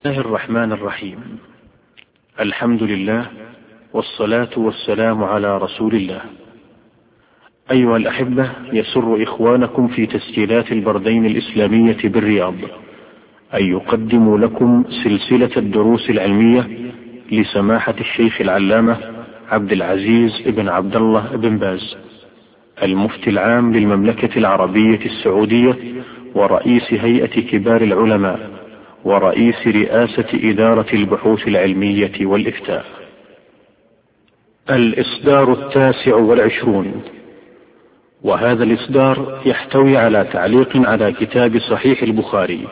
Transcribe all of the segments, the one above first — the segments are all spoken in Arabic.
الله الرحمن الرحيم. الحمد لله والصلاة والسلام على رسول الله. أيها الأحبة، يسر إخوانكم في تسجيلات البردين الإسلامية بالرياض أن يقدموا لكم سلسلة الدروس العلمية لسماحة الشيخ العلامة عبد العزيز بن عبد الله بن باز، المفتي العام للمملكة العربية السعودية ورئيس هيئة كبار العلماء ورئيس رئاسة إدارة البحوث العلمية والإفتاء. الإصدار 29، وهذا الإصدار يحتوي على تعليق على كتاب صحيح البخاري.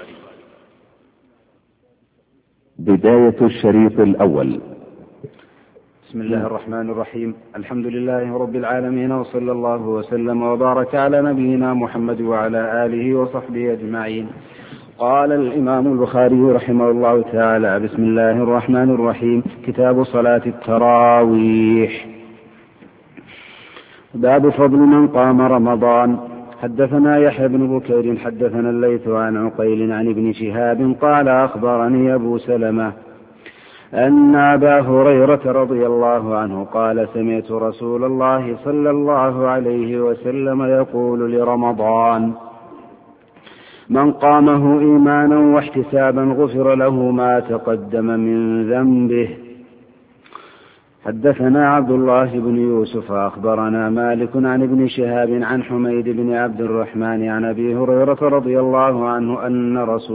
بداية الشريط الأول. بسم الله الرحمن الرحيم. الحمد لله رب العالمين، وصلى الله وسلم وبارك على نبينا محمد وعلى آله وصحبه أجمعين. قال الإمام البخاري رحمه الله تعالى: بسم الله الرحمن الرحيم. كتاب صلاة التراويح. باب فضل من قام رمضان. حدثنا يحيى بن بكير حدثنا الليث عن عقيل عن ابن شهاب قال: أخبرني أبو سلمة أن أبا هريرة رضي الله عنه قال: سمعت رسول الله صلى الله عليه وسلم يقول لرمضان: من قامه إيمانا واحتسابا غفر له ما تقدم من ذنبه. حدثنا عبد الله بن يوسف أخبرنا مالك عن ابن شهاب عن حميد بن عبد الرحمن عن أبي هريرة رضي الله عنه أن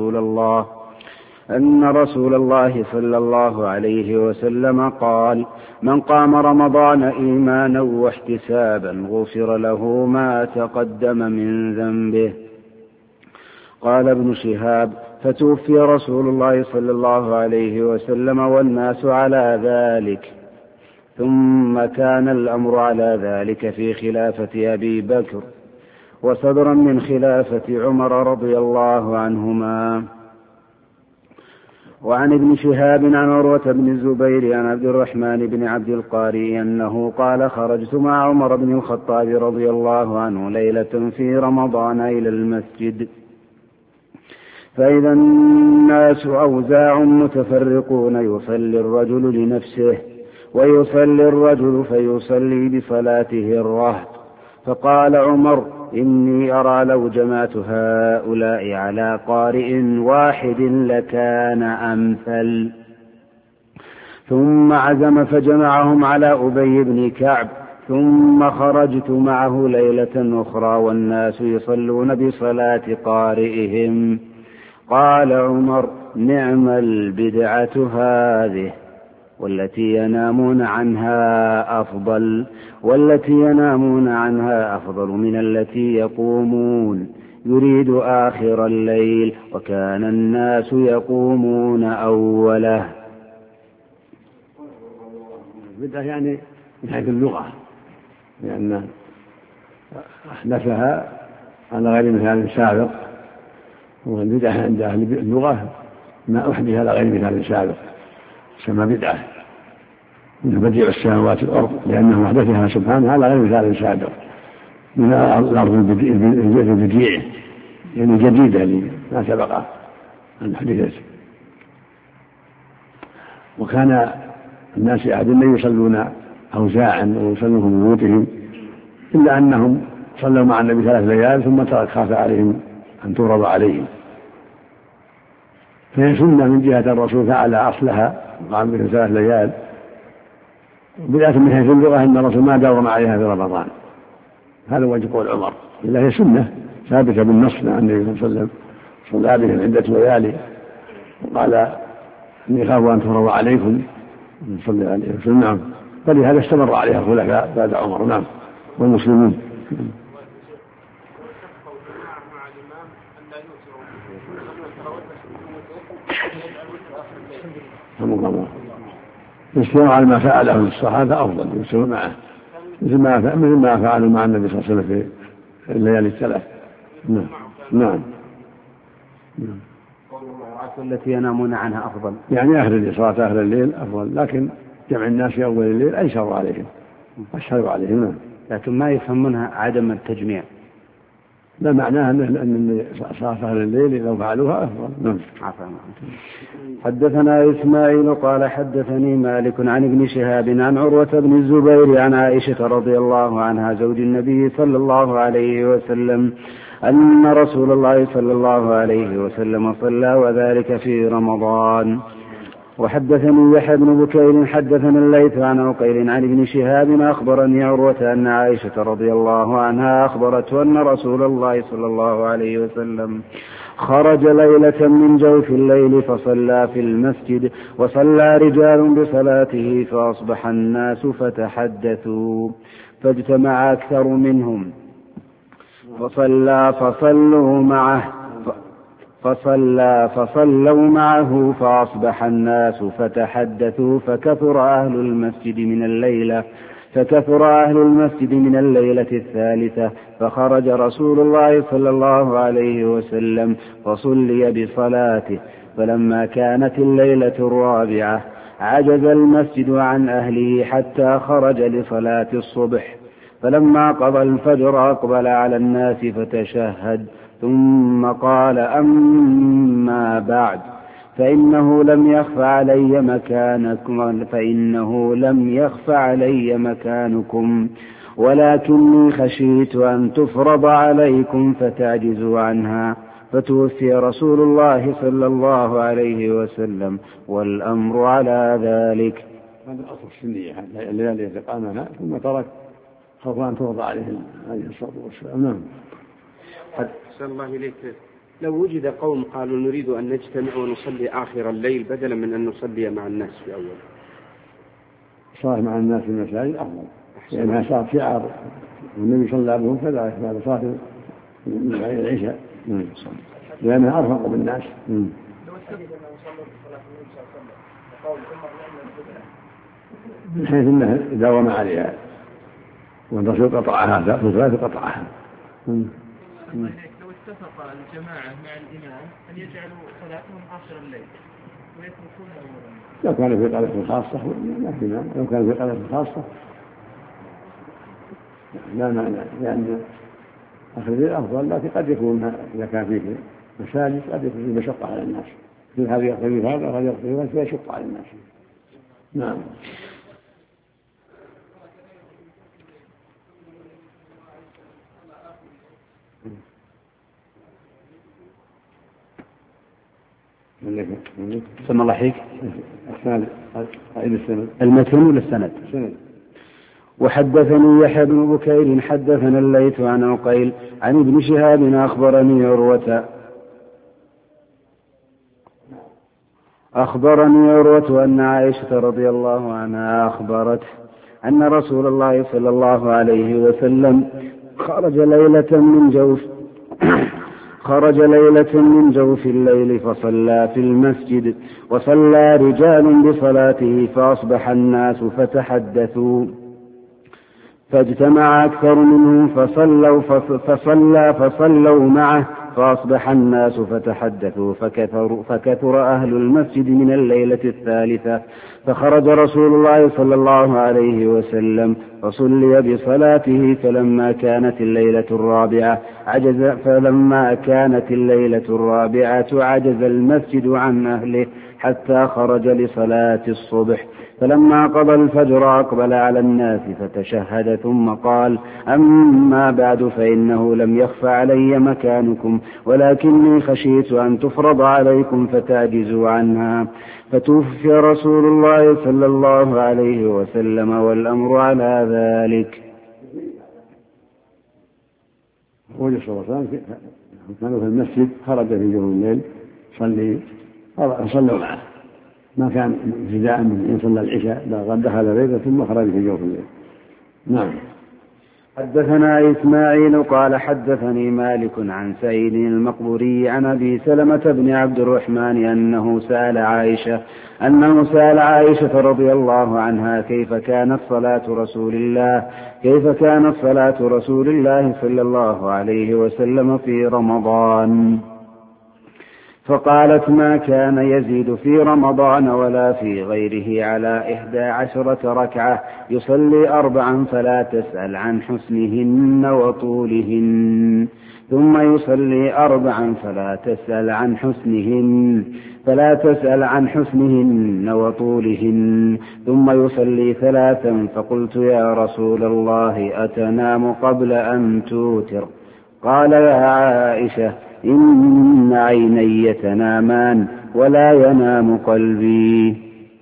رسول الله صلى الله عليه وسلم قال: من قام رمضان إيمانا واحتسابا غفر له ما تقدم من ذنبه. قال ابن شهاب: فتوفي رسول الله صلى الله عليه وسلم والناس على ذلك، ثم كان الأمر على ذلك في خلافة أبي بكر وصدرا من خلافة عمر رضي الله عنهما. وعن ابن شهاب عن عروة بن الزبير عن عبد الرحمن بن عبد القاري أنه قال: خرجت مع عمر بن الخطاب رضي الله عنه ليلة في رمضان إلى المسجد، فإذا الناس أوزاع متفرقون، يصلي الرجل لنفسه ويصلي الرجل فيصلي بصلاته الرهط. فقال عمر: إني أرى لو جمعت هؤلاء على قارئ واحد لكان أمثل. ثم عزم فجمعهم على أبي بن كعب، ثم خرجت معه ليلة أخرى والناس يصلون بصلاة قارئهم. قال عمر: نعم البدعة هذه، والتي ينامون عنها أفضل من التي يقومون، يريد آخر الليل، وكان الناس يقومون أوله. البدعة يعني من حيث اللغة، لأن أحدثها على غير مثال سابق، والبدعة عند أهل اللغة ما أحدث على غير مثال سابق سمى بدعة، من بديع السماوات والأرض، لأنه أحدثها سبحانه على غير مثال سابق من الأرض البديع، يعني جديدة ما سبق أن حدثت. وكان الناس عادة يصلون أوزاعا ويصلون في بيوتهم، إلا أنهم صلوا مع النبي 3 ليال ثم خاف عليهم أن تورض عليهم، فهي سنة من جهة الرسول فعل أصلها وقام بها 3 ليال. بداية من حيث اللغة أن الرسول ما داوم عليها في رمضان، هذا وجه قول عمر، إلا هي سنة ثابتة بالنص عن النبي صلى الله عليه وسلم صلى بهم عدة ليالي وقال: إني خاف أن تورض عليكم صلى عليه وسلم. نعم، فلهذا استمر عليها الخلفاء بعد عمر. نعم، والمسلمون. يسير على ما فعله الصحابة أفضل، يسير معه مثل ما فعلوا مع النبي صلى الله عليه وسلم في الليالي 3. نعم. التي ينامون عنها أفضل، يعني صلاة أهل الليل أفضل، لكن جمع الناس في أول الليل أيسر عليهم أشهر عليهم. لكن ما يفهمونها عدم التجميع. لا معناها أن صلاة أهل الليل لو فعلوها أفضل. نعم. حدثنا إسماعيل قال حدثني مالك عن ابن شهاب عن عروة بن الزبير عن عائشة رضي الله عنها زوج النبي صلى الله عليه وسلم أن رسول الله صلى الله عليه وسلم صلى وذلك في رمضان. وحدثني يحيى بن بكير حدثنا الليث عن عقيل عن ابن شهاب أخبرني عروة أن عائشة رضي الله عنها أخبرته أن رسول الله صلى الله عليه وسلم خرج ليلة من جوف الليل فصلى في المسجد وصلى رجال بصلاته فأصبح الناس فتحدثوا فاجتمع أكثر منهم فصلوا معه فأصبح الناس فتحدثوا فكثر أهل المسجد من الليلة الثالثة فخرج رسول الله صلى الله عليه وسلم فصلي بصلاته فلما كانت الليلة الرابعة عجز المسجد عن أهله حتى خرج لصلاة الصبح فلما قضى الفجر أقبل على الناس فتشهد ثم قال أما بعد فإنه لم يخف علي مكانكم ولكني خشيت أن تفرض عليكم فتعجزوا عنها فتوفي رسول الله صلى الله عليه وسلم والأمر على ذلك. هذا الأصل السنية الليالي التي قامها ثم ترك خوف أن تفرض عليه الصلاة والسلام. نعم. أحسن الله إليك. لو وجد قوم قالوا نريد أن نجتمع ونصلي آخر الليل بدلا من أن نصلي مع الناس في أول، صلاة مع الناس في المساجد أفضل لأنها صارت شعار والنبي صلى الله عليه وسلم كذلك بعد صلاة العشاء لأنها أرفق بالناس. من حيث أنه داوم عليها والرسول قطعها فصلاة قطعها. لو اتفق الجماعة مع الإمام أن يجعلوا صلاتهم آخر الليل ويتركونه أولا، لو كان في قضية خاصة لو كان في قضية خاصة لا معنى لأن آخر الليل أفضل، لكن قد يكون إذا كان فيه مساجد قد يكون فيه مشقة على الناس، في هذا يقتضي هذا وهذا يقتضي هذا فيشق على الناس. نعم. سمى الله حيك المتن ولا السند؟ وحدثني يحيى بن بكير حدثنا الليث عن عقيل عن ابن شهاب أخبرني عروة أن عائشة رضي الله عنها أخبرته أن رسول الله صلى الله عليه وسلم خرج ليلة من جوف الليل فصلى في المسجد وصلى رجال بصلاته فأصبح الناس فتحدثوا فاجتمع أكثر منهم فصلوا معه فأصبح الناس فتحدثوا فكثر أهل المسجد من الليلة الثالثة فخرج رسول الله صلى الله عليه وسلم فصلي بصلاته فلما كانت الليلة الرابعة عجز المسجد عن أهله حتى خرج لصلاة الصبح فلما قضى الفجر أقبل على الناس فتشهد ثم قال أما بعد فإنه لم يخف علي مكانكم ولكني خشيت أن تفرض عليكم فتعجزوا عنها فتوفي رسول الله صلى الله عليه وسلم والأمر على ذلك. وجه صلى الله عليه وسلم كانوا في المسجد خرج في جوف الليل صلوا معه ما كان ابتداء من إن صلى العشاء بل دخل بيته ثم خرج في جوف الليل. نعم. حدثنا إسماعيل قال حدثني مالك عن سعيد المقبوري عن أبي سلمة بن عبد الرحمن أنه سأل عائشة رضي الله عنها كيف كانت صلاة رسول الله صلى الله عليه وسلم في رمضان فقالت ما كان يزيد في رمضان ولا في غيره على 11 ركعة يصلي 4 فلا تسأل عن حسنهن وطولهن ثم يصلي 4 فلا تسأل عن حسنهن وطولهن، ثم يصلي 3. فقلت يا رسول الله أتنام قبل أن توتر؟ قال يا عائشة إن عيني تنامان ولا ينام قلبي.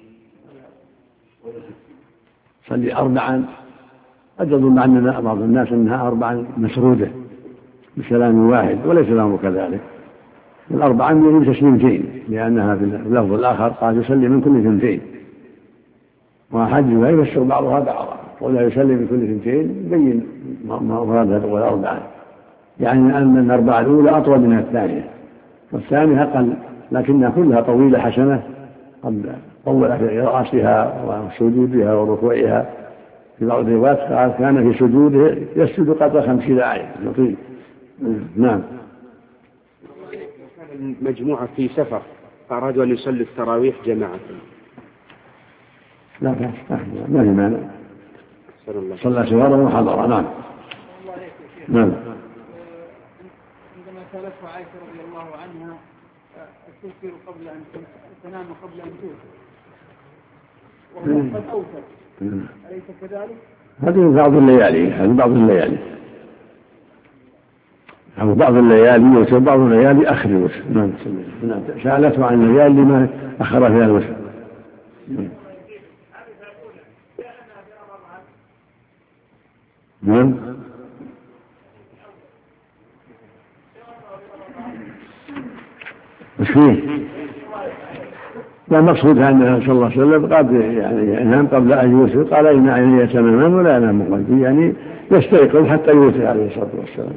صلي 4 قد يظن عننا بعض الناس أنها 4 مسرودة بسلام واحد، وليس الأمر كذلك. 4 من تسليمتين، لأنها في اللفظ الآخر قال يصلي من كل 2، وأحاديث يفسر بعضها بعضا، ولا يصلي من كل 2 يبين مراد هذا 4، يعني أن 4 الأولى أطول من الثانية، والثانية أقل، لكنها كلها طويلة حسنة، قد طول في رأسها وسجودها وركوعها. في بعض الروايات قال كان في سجوده يسجد قدر 50 آية لطيف. نعم. كان مجموعة في سفر فأرادوا أن يصلي التراويح جماعة. لا ما في مانع، صلى سفرا وحضر. نعم. نعم. عندما سألته عائشة رضي الله عنها تنام قبل أن توتر وهو قد أوتر، أليس كذلك؟ هذه بعض الليالي أو بعض الليالي يوتر، بعض الليالي آخر الوتر. نعم. سألته عن الليالي ما أخر فيها الوتر. نعم. وش فيه؟ لا مقصود أن صلى الله عليه وسلم قد يعني ينام قبل أن يوتر، قال إن عيني تنامان ولا ينام قلبي، يعني يستيقظ حتى يوتر عليه الصلاة والسلام.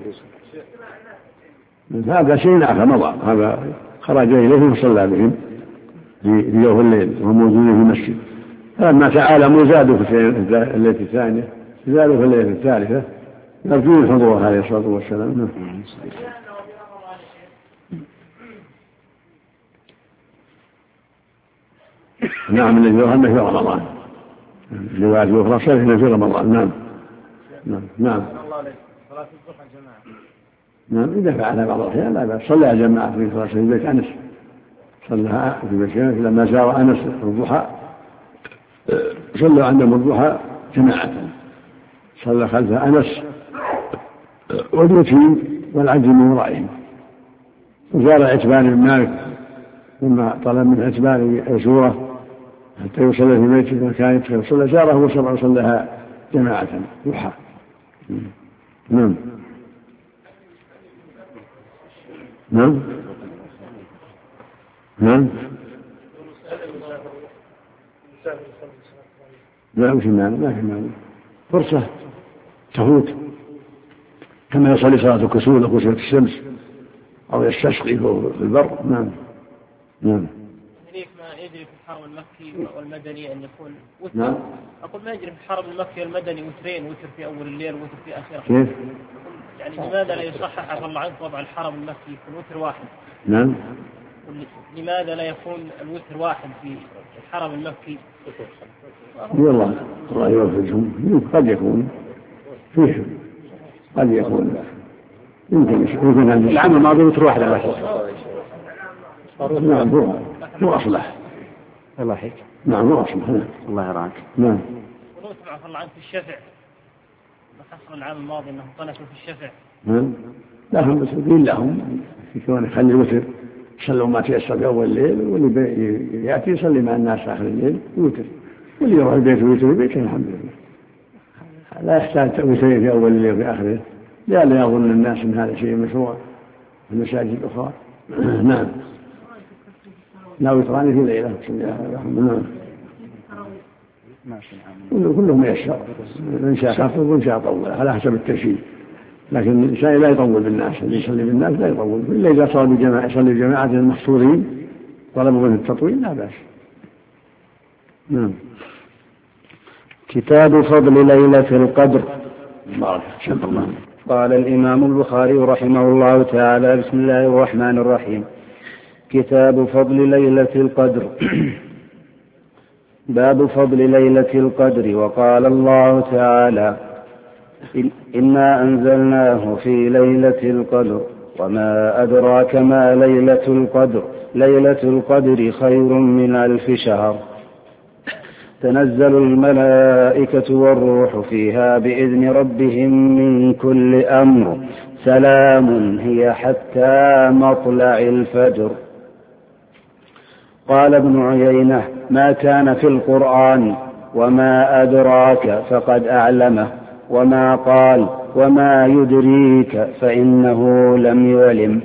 هذا شيء آخر مضى، هذا خرج إليهم وصلى بهم في يوم الليل وهم موجودين في المسجد. فلما تعالموا زادوا في الليلة الثانية، زادوا في الليلة الثالثة يرجون الحضور عليه الصلاة والسلام. نعم. الذي يظهرنا في رمضان، الرواية الأخرى صحيحة في رمضان. نعم. نعم. نعم. إذا فعل بعض الأحيان لا بأس. صلى جماعة في صلاة في بيت أنس، صلى في بيت أنس لما زار أنس الضحى، صلى عندهم الضحى جماعة، صلى خلف أنس واليتيم والعجل من ورائهم. وزار عتبان بن مالك ثم طلب من عتبان سورة حتى يصلي في بيته فكان يدخل صلى، زاره وصلىها جماعة ضحى. نعم. نعم. نعم. لا ما في مانع، فرصة تفوت، كما يصلي صلاة الكسوف وكسوف الشمس أو يستسقي في البر. نعم. نعم. ما يجري في الحرم المكي والمدني أن يكون وتر. نعم. أقول ما يجري في الحرم المكي والمدني وترين، وتر في أول الليل وتر في آخره. كيف؟ يعني لماذا لا يصحح عفى الله عنك وضع الحرم المكي يكون وتر واحد؟ نعم. لماذا لا يكون الوتر واحد في الحرم المكي؟ والله يوفقهم، قد يكون فيه، قد يكون يمكن العام الماضي وتر واحد على نعم. هو أصلح. الله يحييك. نعم هو أصلح. الله يرعاك. نعم. ونوتر عفى الله عنك في الشفع، ما حصل العام الماضي أنهم قنتوا في الشفع. نعم. لهم مسؤولين لهم في كون يخلي الوتر، يصلوا ما تيسر في أول الليل، واللي يأتي يصلي مع الناس آخر الليل يوتر، واللي يروح البيت ويوتر البيت الحمد لله. لا يحتاج توترين في أول الليل وفي آخره، لا يظن الناس أن هذا شيء مشروع في المساجد الأخرى. نعم. لا وتران في ليلة. نعم. كلهم يشاء، إن شاء خفض وإن شاء طول على حسب التشييد، لكن الإنسان لا يطول بالناس، اللي يصلي بالناس لا يطول، إلا إذا صار بجماعة يصلي بجماعة المحصورين طلبوا منه التطويل لا بأس. نعم. كتاب فضل ليلة القدر. بارك الله. قال الإمام البخاري رحمه الله تعالى: بسم الله الرحمن الرحيم. كتاب فضل ليلة القدر. باب فضل ليلة القدر. وقال الله تعالى: إنا أنزلناه في ليلة القدر وما أدراك ما ليلة القدر ليلة القدر خير من 1000 شهر تنزل الملائكة والروح فيها بإذن ربهم من كل أمر سلام هي حتى مطلع الفجر. قال ابن عيينة ما كان في القرآن وما أدراك فقد أعلمه وما قال وما يدريك فإنه لم يعلم.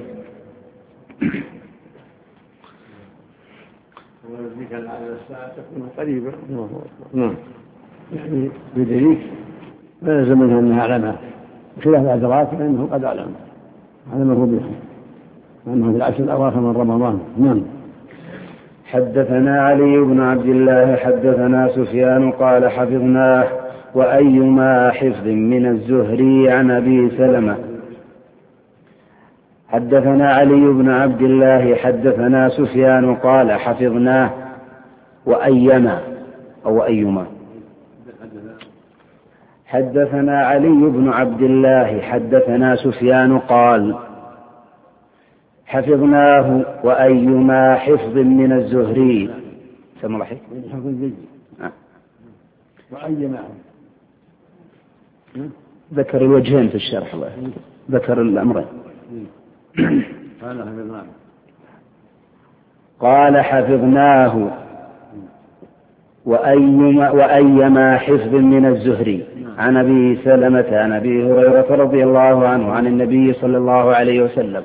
تكون قريبة يعني يدريك لا يلزم منها أنها أعلمها بخلاف الأدراك فإنه قد علمه بها أنه في العشر الأواخر من رمضان. نعم. حدثنا علي بن عبد الله حدثنا سفيان قال حفظناه وأيما حفظ من الزهري عن أبي سلمة. حدثنا علي بن عبد الله حدثنا سفيان قال حفظناه وأيما أو أيما. حدثنا علي بن عبد الله حدثنا سفيان قال حفظناه وأيما حفظ من الزهري سمع الله حفظ جيد وأيما ذكر الوجهين في الشرح الله ذكر الأمرين. قال حفظناه وأيما حفظ من الزهري عن أبي سلمة عن أبي هريرة رضي الله عنه عن النبي صلى الله عليه وسلم.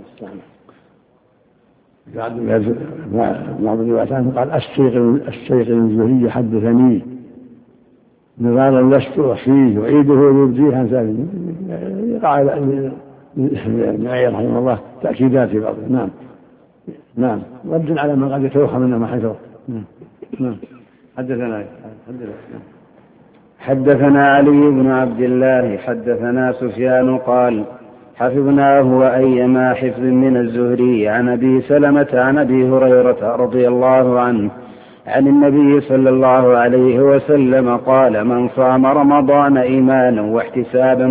بعض الروايات قال الشيخ الزهري حدثني نظاما لست أحصيه وعيده يبديه عن سالم. قال ابن عيينة رحمه الله تأكيدات في بعض. نعم نعم رد على من قد يتوهم منه ما حفظه. نعم. حدثنا علي بن عبد الله حدثنا سفيان قال حفظناه وأيما حفظ من الزهري عن أبي سلمة عن أبي هريرة رضي الله عنه عن النبي صلى الله عليه وسلم قال من صام رمضان إيمانا واحتسابا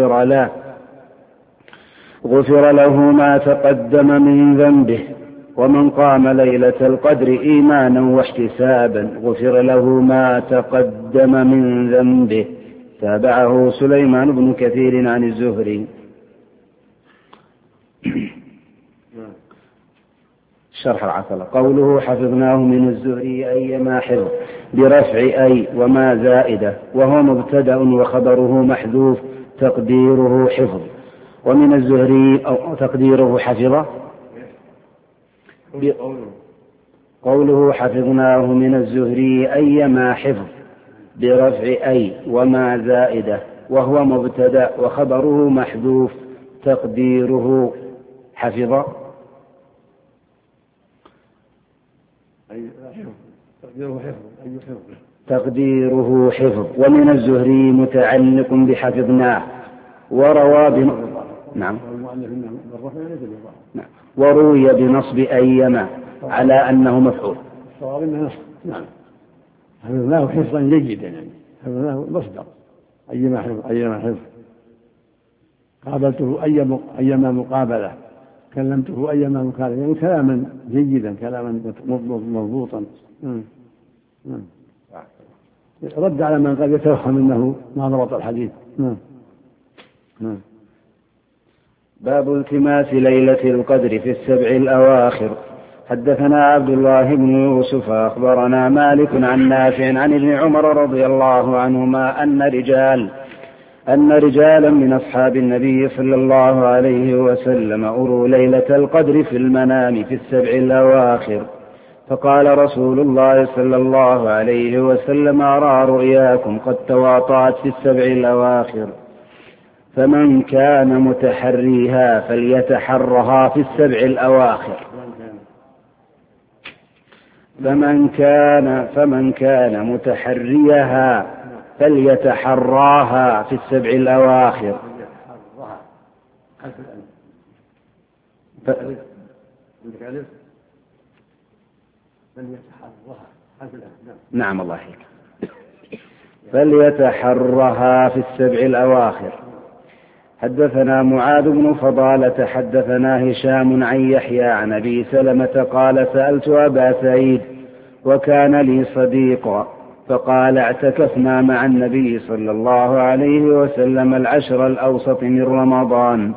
غفر له ما تقدم من ذنبه ومن قام ليلة القدر إيمانا واحتسابا غفر له ما تقدم من ذنبه. تابعه سليمان بن كثير عن الزهري. شرح العقلة قوله حفظناه من الزهري أيما حفظ برفع أي وما زائدة وهو مبتدأ وخبره محذوف تقديره حفظ ومن الزهري أو تقديره حفظه. قوله حفظناه من الزهري أيما حفظ برفع أي وما زائدة وهو مبتدأ وخبره محذوف تقديره حفظ. تقديره حفظ ومن الزهري متعلق بحفظناه وروى نعم وروي بنصب أيما على أنه مفعول. نعم حفظناه حفظا جيدا يعني حفظناه مصدر أيما حفظ قابلته أيما مقابلة كلمته أيما مكالمة يعني كلاما جيدا كلاما مضبوطا. رد على من قد يتوهم أنه ما ضبط الحديث. باب التماس ليلة القدر في السبع الأواخر. حدثنا عبد الله بن يوسف أخبرنا مالك عن نافع عن ابن عمر رضي الله عنهما أن رجالا من أصحاب النبي صلى الله عليه وسلم أروا ليلة القدر في المنام في السبع الأواخر فقال رسول الله صلى الله عليه وسلم أرى رؤياكم قد تواطأت في السبع الأواخر فمن كان متحريها فليتحرها في السبع الأواخر فمن كان متحريها فليتحراها في السبع الأواخر. نعم الله يحييك. فليتحرها في السبع الأواخر. حدثنا معاذ بن فضالة حدثنا هشام عن يحيى عن أبي سلمة قال سألت أبا سعيد وكان لي صديقا فقال اعتكفنا مع النبي صلى الله عليه وسلم العشر الأوسط من رمضان.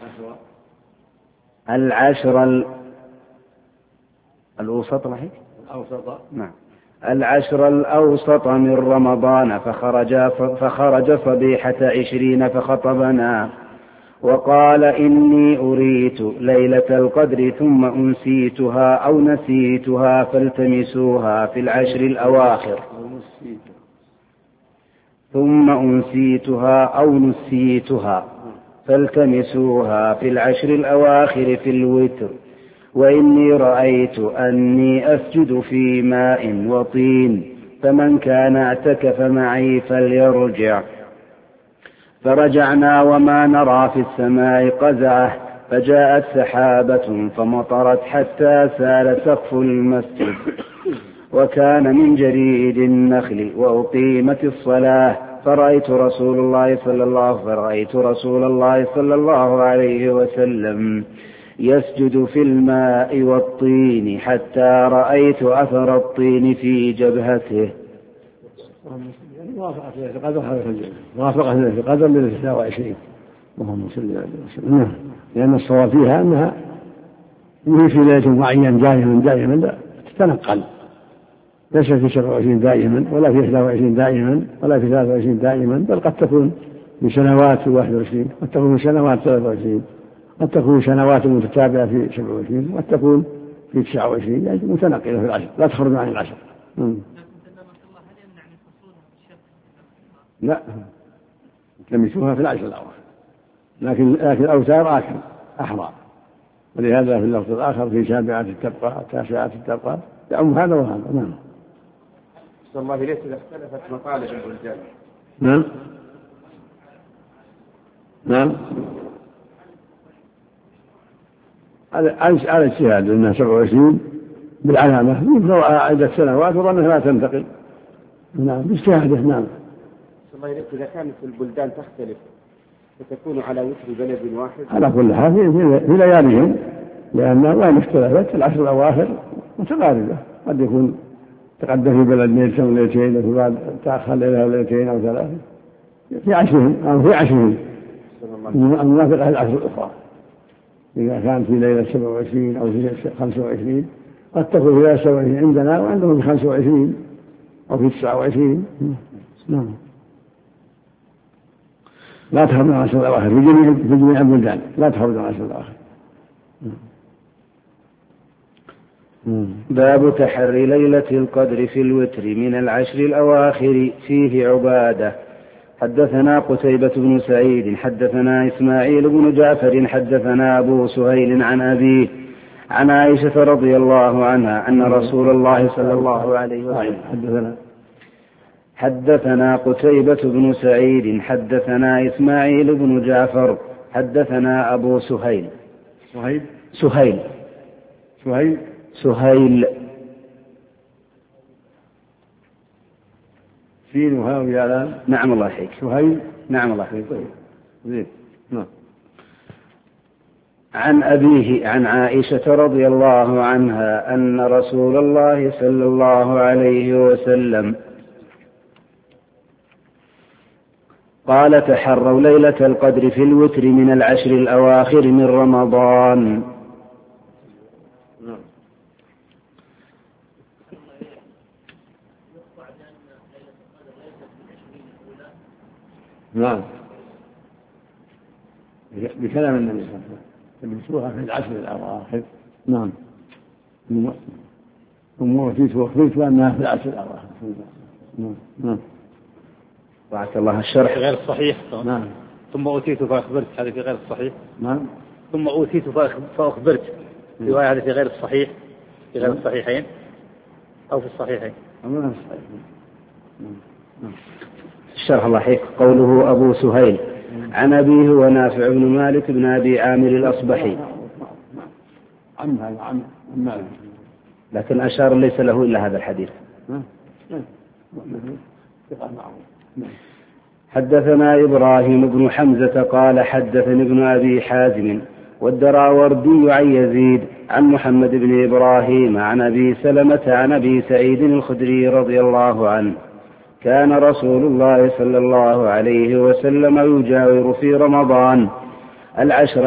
العشر الأوسط من رمضان فخرج صبيحة 20 فخطبنا وقال إني أريت ليلة القدر ثم أنسيتها أو نسيتها فالتمسوها في العشر الأواخر في الوتر وإني رأيت أني أسجد في ماء وطين فمن كان اعتكف معي فليرجع. فرجعنا وما نرى في السماء قزعة فجاءت سحابة فمطرت حتى سال سقف المسجد وكان من جريد النخل وأقيمت الصلاة فرأيت رسول الله صلى الله عليه وسلم يسجد في الماء والطين حتى رأيت أثر الطين في جبهته. موافقة في القدر من 29 اللهم صل على وسلم. لأن الصواب فيها أنها مش في ليلة معين دائما لا تتنقل، ليس في 27 دائما ولا في 21 دائما ولا في 23 دائما، بل قد تكون في سنوات في 21 قد تكون في سنوات 23 قد تكون سنوات متتابعة في 27 قد تكون في 29 يعني متنقلة في العشر لا تخرج عن العشر. لا تلمسوها في العشر الأواخر، لكن الأوتار أحرى، ولهذا في اللفظ الآخر في سابعات التبقى 9 التبقى يعم هذا وهذا. نعم. صلى الله عليه إذا اختلفت مطالب البلدان. نعم على اجتهاد أنها 27 بالعلامة مثل عدة سنوات وظنها لا تنتقل. نعم باجتهاده. نعم. صلى الله عليه إذا كانت البلدان تختلف فتكون على وتر بلد واحد على كل حال في لياليهم، لأنها وين اختلفت العشر الأواخر متقاربة، قد يكون تقدم في بلد ليلة وليلتين وفي بعد تأخر ليلة وليلتين أو 3 في عشرهم أو في عشرهم الموافقة العشر الأخرى. إذا كان في ليلة 27 أو في 25 قد تكون في 27 عندنا وعندهم في 25 أو في 29. نعم. لا تخرج عن 10 الأواخر في جميع البلدان، لا تخرج عن 10 الأواخر. باب تحري ليلة القدر في الوتر من العشر الأواخر فيه عبادة. حدثنا قتيبة بن سعيد حدثنا إسماعيل بن جعفر حدثنا أبو سهيل عن أبيه عن عائشة رضي الله عنها أن رسول الله صلى الله عليه وسلم حدثنا قتيبة بن سعيد حدثنا إسماعيل بن جعفر حدثنا أبو سهيل سين وهاء ويالان. نعم الله يحييك. سهيل. نعم الله يحييك. زين. نعم. عن أبيه عن عائشة رضي الله عنها أن رسول الله صلى الله عليه وسلم قال تحروا ليلة القدر في الوتر من العشر الأواخر من رمضان. نعم بكلام النبي صلى الله عليه وسلم تلبسوها في العشر الأواخر. نعم. ثم أوتيت وأخبرت أنها في العشر الأواخر. نعم. وعسى الله الشرح في غير الصحيح. نعم. ثم أوتيت فأخبرت هذه في غير الصحيح. نعم. ثم أوتيت فأخبرت رواية هذه في غير الصحيح في غير الصحيحين أو في الصحيحين. الشرح الله يحييك. قوله أبو سهيل عن أبيه ونافع بن مالك بن أبي عامر الأصبحي عن مالك، لكن أشار ليس له إلا هذا الحديث. حدثنا إبراهيم بن حمزة قال حدثني ابن أبي حازم والدراوردي عن يزيد عن محمد بن إبراهيم عن أبي سلمة عن أبي سعيد الخدري رضي الله عنه كان رسول الله صلى الله عليه وسلم يجاور في رمضان العشر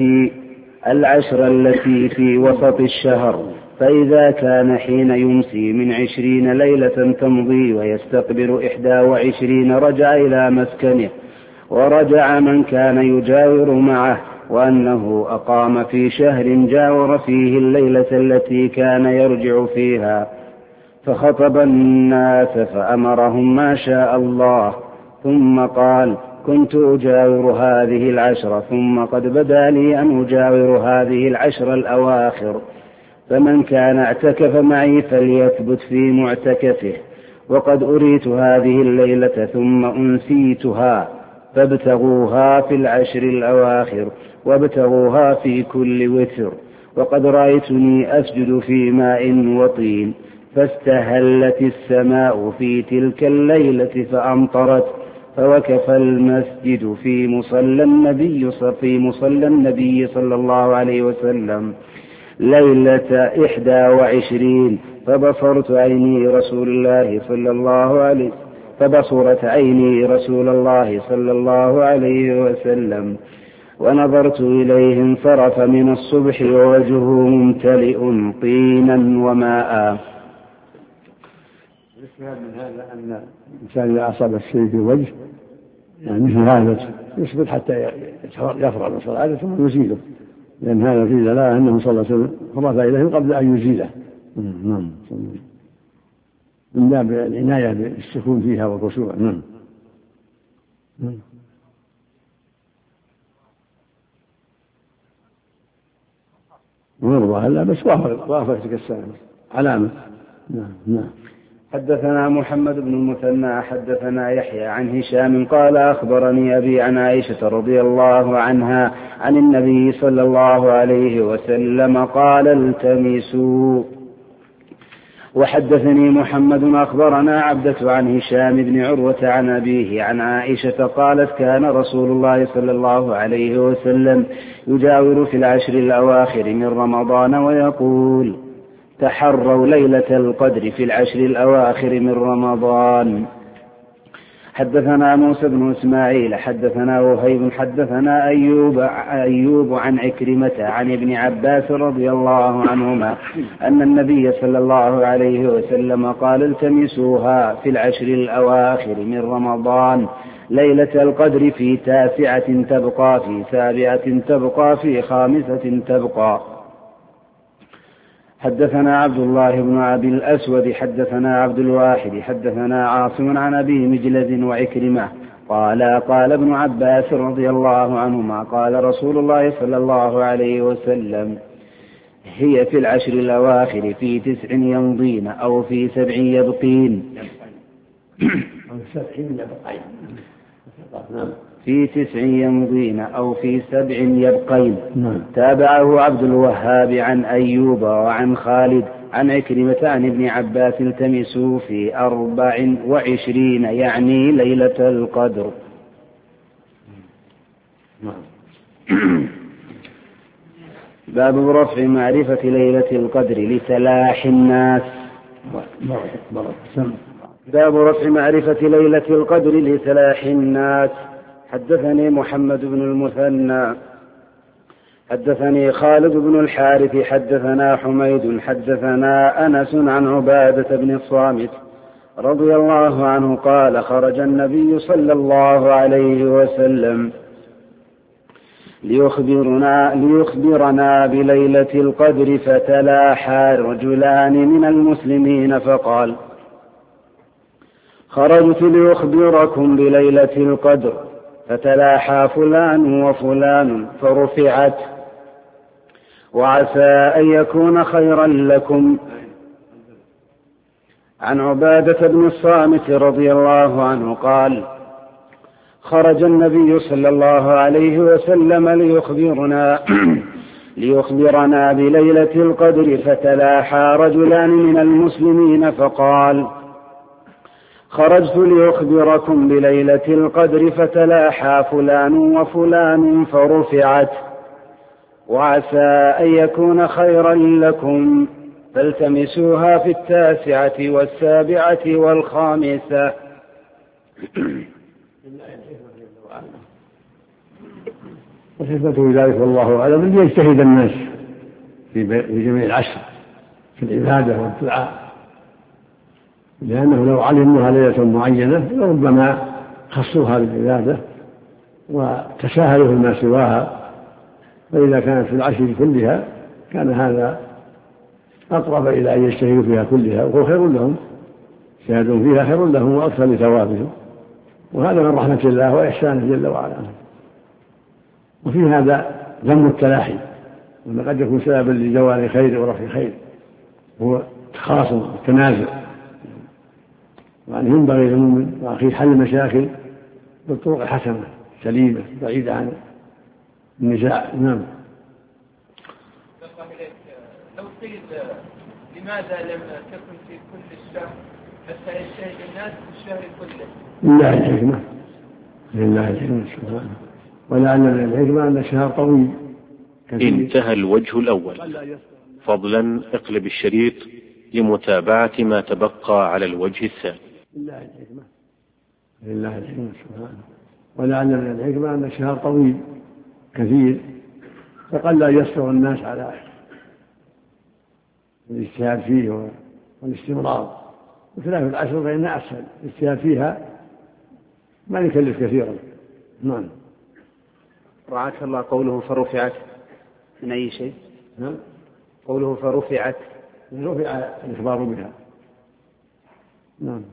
التي في وسط الشهر، فإذا كان حين يمسي من 20 ليلة تمضي ويستقبل 21 رجع إلى مسكنه، ورجع من كان يجاور معه، وأنه أقام في شهر جاور فيه الليلة التي كان يرجع فيها، فخطب الناس فأمرهم ما شاء الله، ثم قال: كنت أجاور هذه العشر، ثم قد بدا لي أن أجاور هذه العشر الأواخر، فمن كان اعتكف معي فليثبت في معتكفه، وقد أريت هذه الليلة ثم أنسيتها، فابتغوها في العشر الأواخر، وابتغوها في كل وتر، وقد رأيتني أسجد في ماء وطين، فاستهلت السماء في تلك الليلة فأمطرت، فوقف المسجد في مصلى النبي صلى الله عليه وسلم ليلة 21، فبصرت عيني رسول الله صلى الله عليه وسلم، ونظرت إليه انصرف من الصبح ووجهه ممتلئ طينا وماء. الاستفاد من هذا أن الإنسان إذا أصاب الشيء في الوجه يعني مثل هذا يصبر حتى يفرغ من صلاته ثم يزيله، لأن هذا في دلالة أنه صلى الله عليه وسلم خرج إليه قبل أن يزيله. من باب العناية بالسكون فيها والخشوع. ويرضى هلا بس وافق تلك السنة علامة. نعم. حدثنا محمد بن المثنى حدثنا يحيى عن هشام قال أخبرني أبي عن عائشة رضي الله عنها عن النبي صلى الله عليه وسلم قال: التمسوا. وحدثني محمد أخبرنا عبدة عن هشام بن عروة عن أبيه عن عائشة قالت: كان رسول الله صلى الله عليه وسلم يجاور في العشر الأواخر من رمضان ويقول: تحروا ليلة القدر في العشر الأواخر من رمضان. حدثنا موسى بن إسماعيل حدثنا وهيب حدثنا أيوب عن عكرمة عن ابن عباس رضي الله عنهما أن النبي صلى الله عليه وسلم قال: التمسوها في العشر الأواخر من رمضان ليلة القدر في 9 تبقى، في 7 تبقى، في 5 تبقى. حدثنا عبد الله بن أبي الأسود حدثنا عبد الواحد حدثنا عاصم عن أبي مجلد وعكرمة قال ابن عباس رضي الله عنهما قال رسول الله صلى الله عليه وسلم: هي في العشر الأواخر في 9 يمضين أو في 7 يبقين. في 9 يمضين أو في 7 يبقين. تابعه عبد الوهاب عن أيوب وعن خالد عن عكرمة عن ابن عباس: التمسوا في 24 يعني ليلة القدر. باب رفع معرفة ليلة القدر لسلاح الناس. باب رفع معرفة ليلة القدر لسلاح الناس. حدثني محمد بن المثنى حدثني خالد بن الحارث حدثنا حميد حدثنا أنس عن عبادة بن الصامت رضي الله عنه قال: خرج النبي صلى الله عليه وسلم ليخبرنا بليلة القدر، فتلاحى رجلان من المسلمين فقال: خرجت لأخبركم بليلة القدر، فتلاحى فلان وفلان فرفعت، وعسى أن يكون خيرا لكم. عن عبادة بن الصامت رضي الله عنه قال: خرج النبي صلى الله عليه وسلم ليخبرنا بليلة القدر، فتلاحى رجلان من المسلمين فقال: خرجت لأخبركم بليلة القدر فتلاحى فلان وفلان فرفعت، وعسى أن يكون خيرا لكم، فالتمسوها في 9 و7 و5. وحكمته ذلك والله أعلم أن يجتهد الناس في جميع العشر في العبادة والدعاء، لأنه لو علموها ليلة معينة لربما خصوها بالعبادة وتساهلوا فيما سواها، فإذا كانت في العشر كلها كان هذا أقرب إلى أن يجتهدوا فيها كلها، وهو خير لهم، اجتهادهم فيها خير لهم وأكثر لثوابهم، وهذا من رحمة الله وإحسانه جل وعلا. وفي هذا ذم التلاحي، وأن قد يكون سببا لزوال خير ورفع خير، هو تخاصم والتنازع، وأن ينبغي للمؤمن وأخيه حل المشاكل بالطرق الحسنة سليمة بعيدة عن النزاع. نعم. لو قيل لماذا لم تكن في كل الشهر حتى يجتهد الناس في الشهر كله؟ لله الحكمة، لله الحكمة سبحانه، ولعل من الحكمة أن الشهر طويل. انتهى الوجه الأول. فضلا اقلب الشريط لمتابعة ما تبقى على الوجه الثاني. لله الحكمة، لله الحكمة سبحانه، ولعل من الحكمة أن الشهر طويل كثير، فقد لا يسر الناس على الاجتهاد فيه والاستمرار، بخلاف العشر فإنها أسهل، الاجتهاد فيها ما يكلف كثيرا. نعم. رعاك الله قوله فرفعت من أي شيء؟ نعم. قوله فرفعت رفع الإخبار بها. نعم.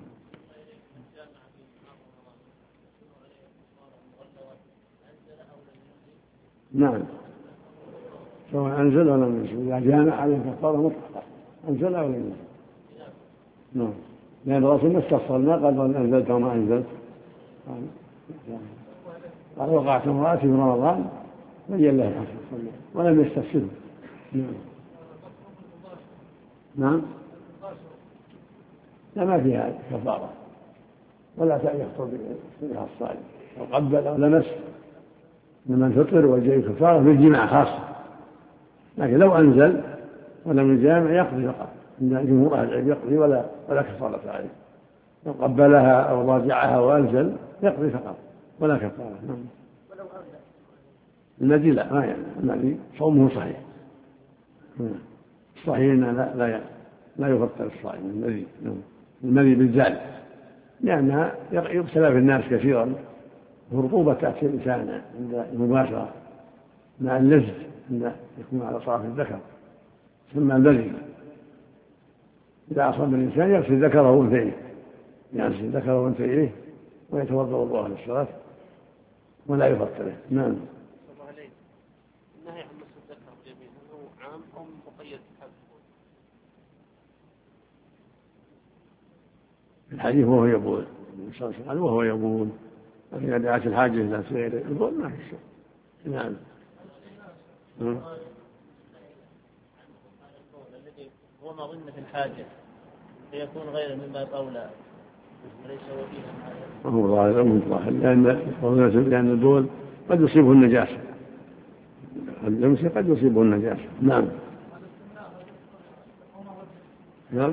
نعم، سواء أنزل ولا لم ينزل، إذا جامع عليه كفارة مطلقة أنزل أو لم ينزل. نعم، لأن الرسول ما استفسر، ما قال وأن أنزلت وما أنزلت، قال وقعت امرأتي في رمضان بين له الحكم ولم يستفسره. نعم. نعم، لا ما فيها كفارة ولا يخطر بها الصائم، لو قبل أو لمس إنما الفطر والجاي كفارة بالجماع خاصة، لكن لو أنزل ولم يجامع يقضي فقط، عند جمهور أهل العلم يقضي ولا كفارة عليه، لو قبلها أو راجعها وأنزل يقضي فقط ولا كفارة. نعم. الذي لا ما يعني الذي صومه صحيح، الصحيح أنه لا يفطر الصائم الذي بالزال، لأنها يبتلى في الناس كثيرا، والرطوبة تأتي الإنسان عند المباشرة مع اللذ عند يكون على طرف الذكر ثم البذل، إذا أصاب الإنسان يغسل ذكره وأنثيه، يغسل ذكره وأنثيه ويتوضأ وضوءه للصلاة ولا يفطره. نعم. النهي عن مس الذكر واليمين هو عام أو مقيد بحال الحديث وهو يبول، وهو يبول، إذا دعت الحاجة إلى غير البول ما في شيء. نعم. الذي هو مظنة الحاجة فيكون غير مما أولى وليس وفيها هو ظاهر مو ظاهر، لأن البول قد يصيبه النجاسة، اللمس قد يصيبه النجاسة. نعم. نعم.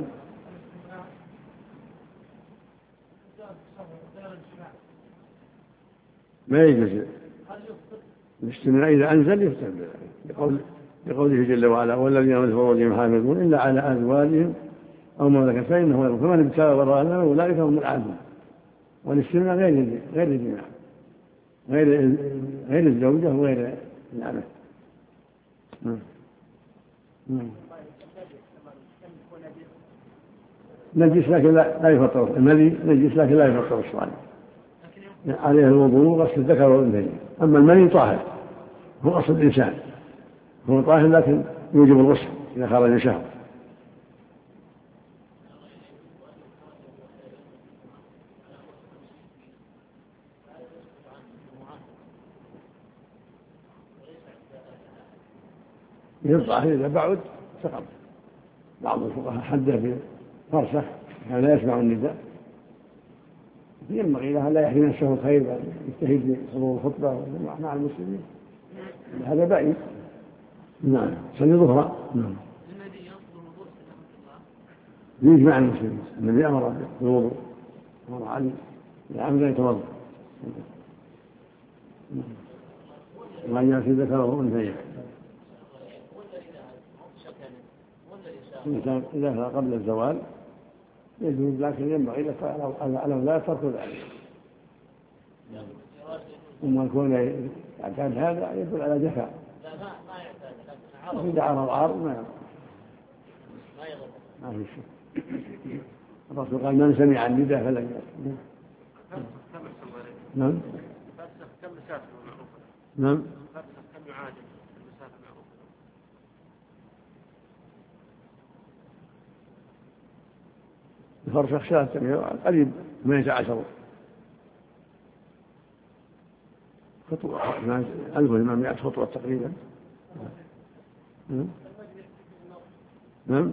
ما يجوز الاستمناء إذا أنزل يفتر لقوله جل وعلا والذين هم لفروجهم حافظون إلا على أزواجهم أو ما ملكت فإنه يرون، فمن ابتغى وراء ذلك أولئك هم العادون. والاستمناء غير الجماع، غير الزوجة وغير العمل. نجس لكن لا يفطر، المذي نجس لكن لا يفطر الصائم، عليه الوضوء وغسل الذكر والأنثى. أما المني طاهر، هو أصل الإنسان، هو طاهر لكن يوجب الغسل إذا خرج شهر. يطلع إذا بعد سقط. بعض الفقهاء حده بفرسخ كان لا يسمع النداء، ينبغي له لا يحرم نفسه الخير بل يجتهد في حضور الخطبة مع المسلمين، هذا بعيد. نعم. صلي ظهرا. نعم. يجمع المسلمين. النبي أمر بالوضوء، أمر علي العمد أن يتوضأ وأن يأتي ذكره أنثيين. الإنسان إذا فعل قبل الزوال يجوز، لكن ينبغي له على لا ترك ذلك. وما يكون يعتاد هذا يدل على جفاء. إذا عرض عارض ما في شيء. الرسول قال من سمع النداء فلن يأتي. نعم. نعم. الفرسخ شاة قريب 18 خطوة، 1800 خطوة تقريبا. نعم.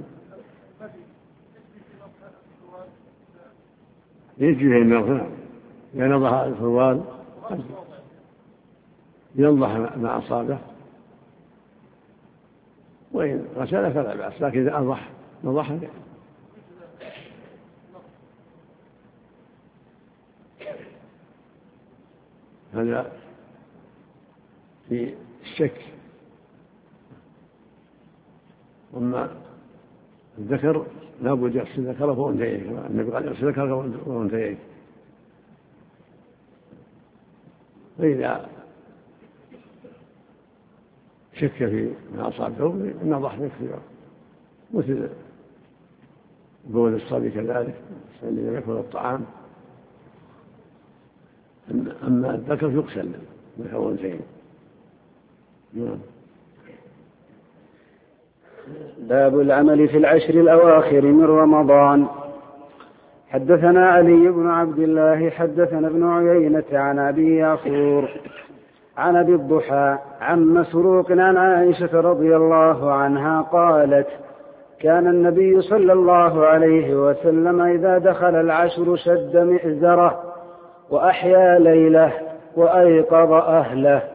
يجي في النظر ينضح الفروال ينضح مع أصابه، وإن غسل فلا بأس، لكن إذا نضح هذا في الشك. أما الذكر لا بد يغسل ذكره وأنثيه، النبي قال يغسل ذكره وأنثيه. فإذا شك في ما أصابه نضح يكفي، مثل بول الصبي كذلك الذي لم يأكل الطعام. أما الذكر يغسل ذكر وأنثيه. باب العمل في العشر الأواخر من رمضان. حدثنا علي بن عبد الله حدثنا ابن عيينة عن أبي يعفور عن أبي الضحى عن مسروق عن عائشة رضي الله عنها قالت: كان النبي صلى الله عليه وسلم إذا دخل العشر شد مئزره وأحيا ليله وأيقظ أهله.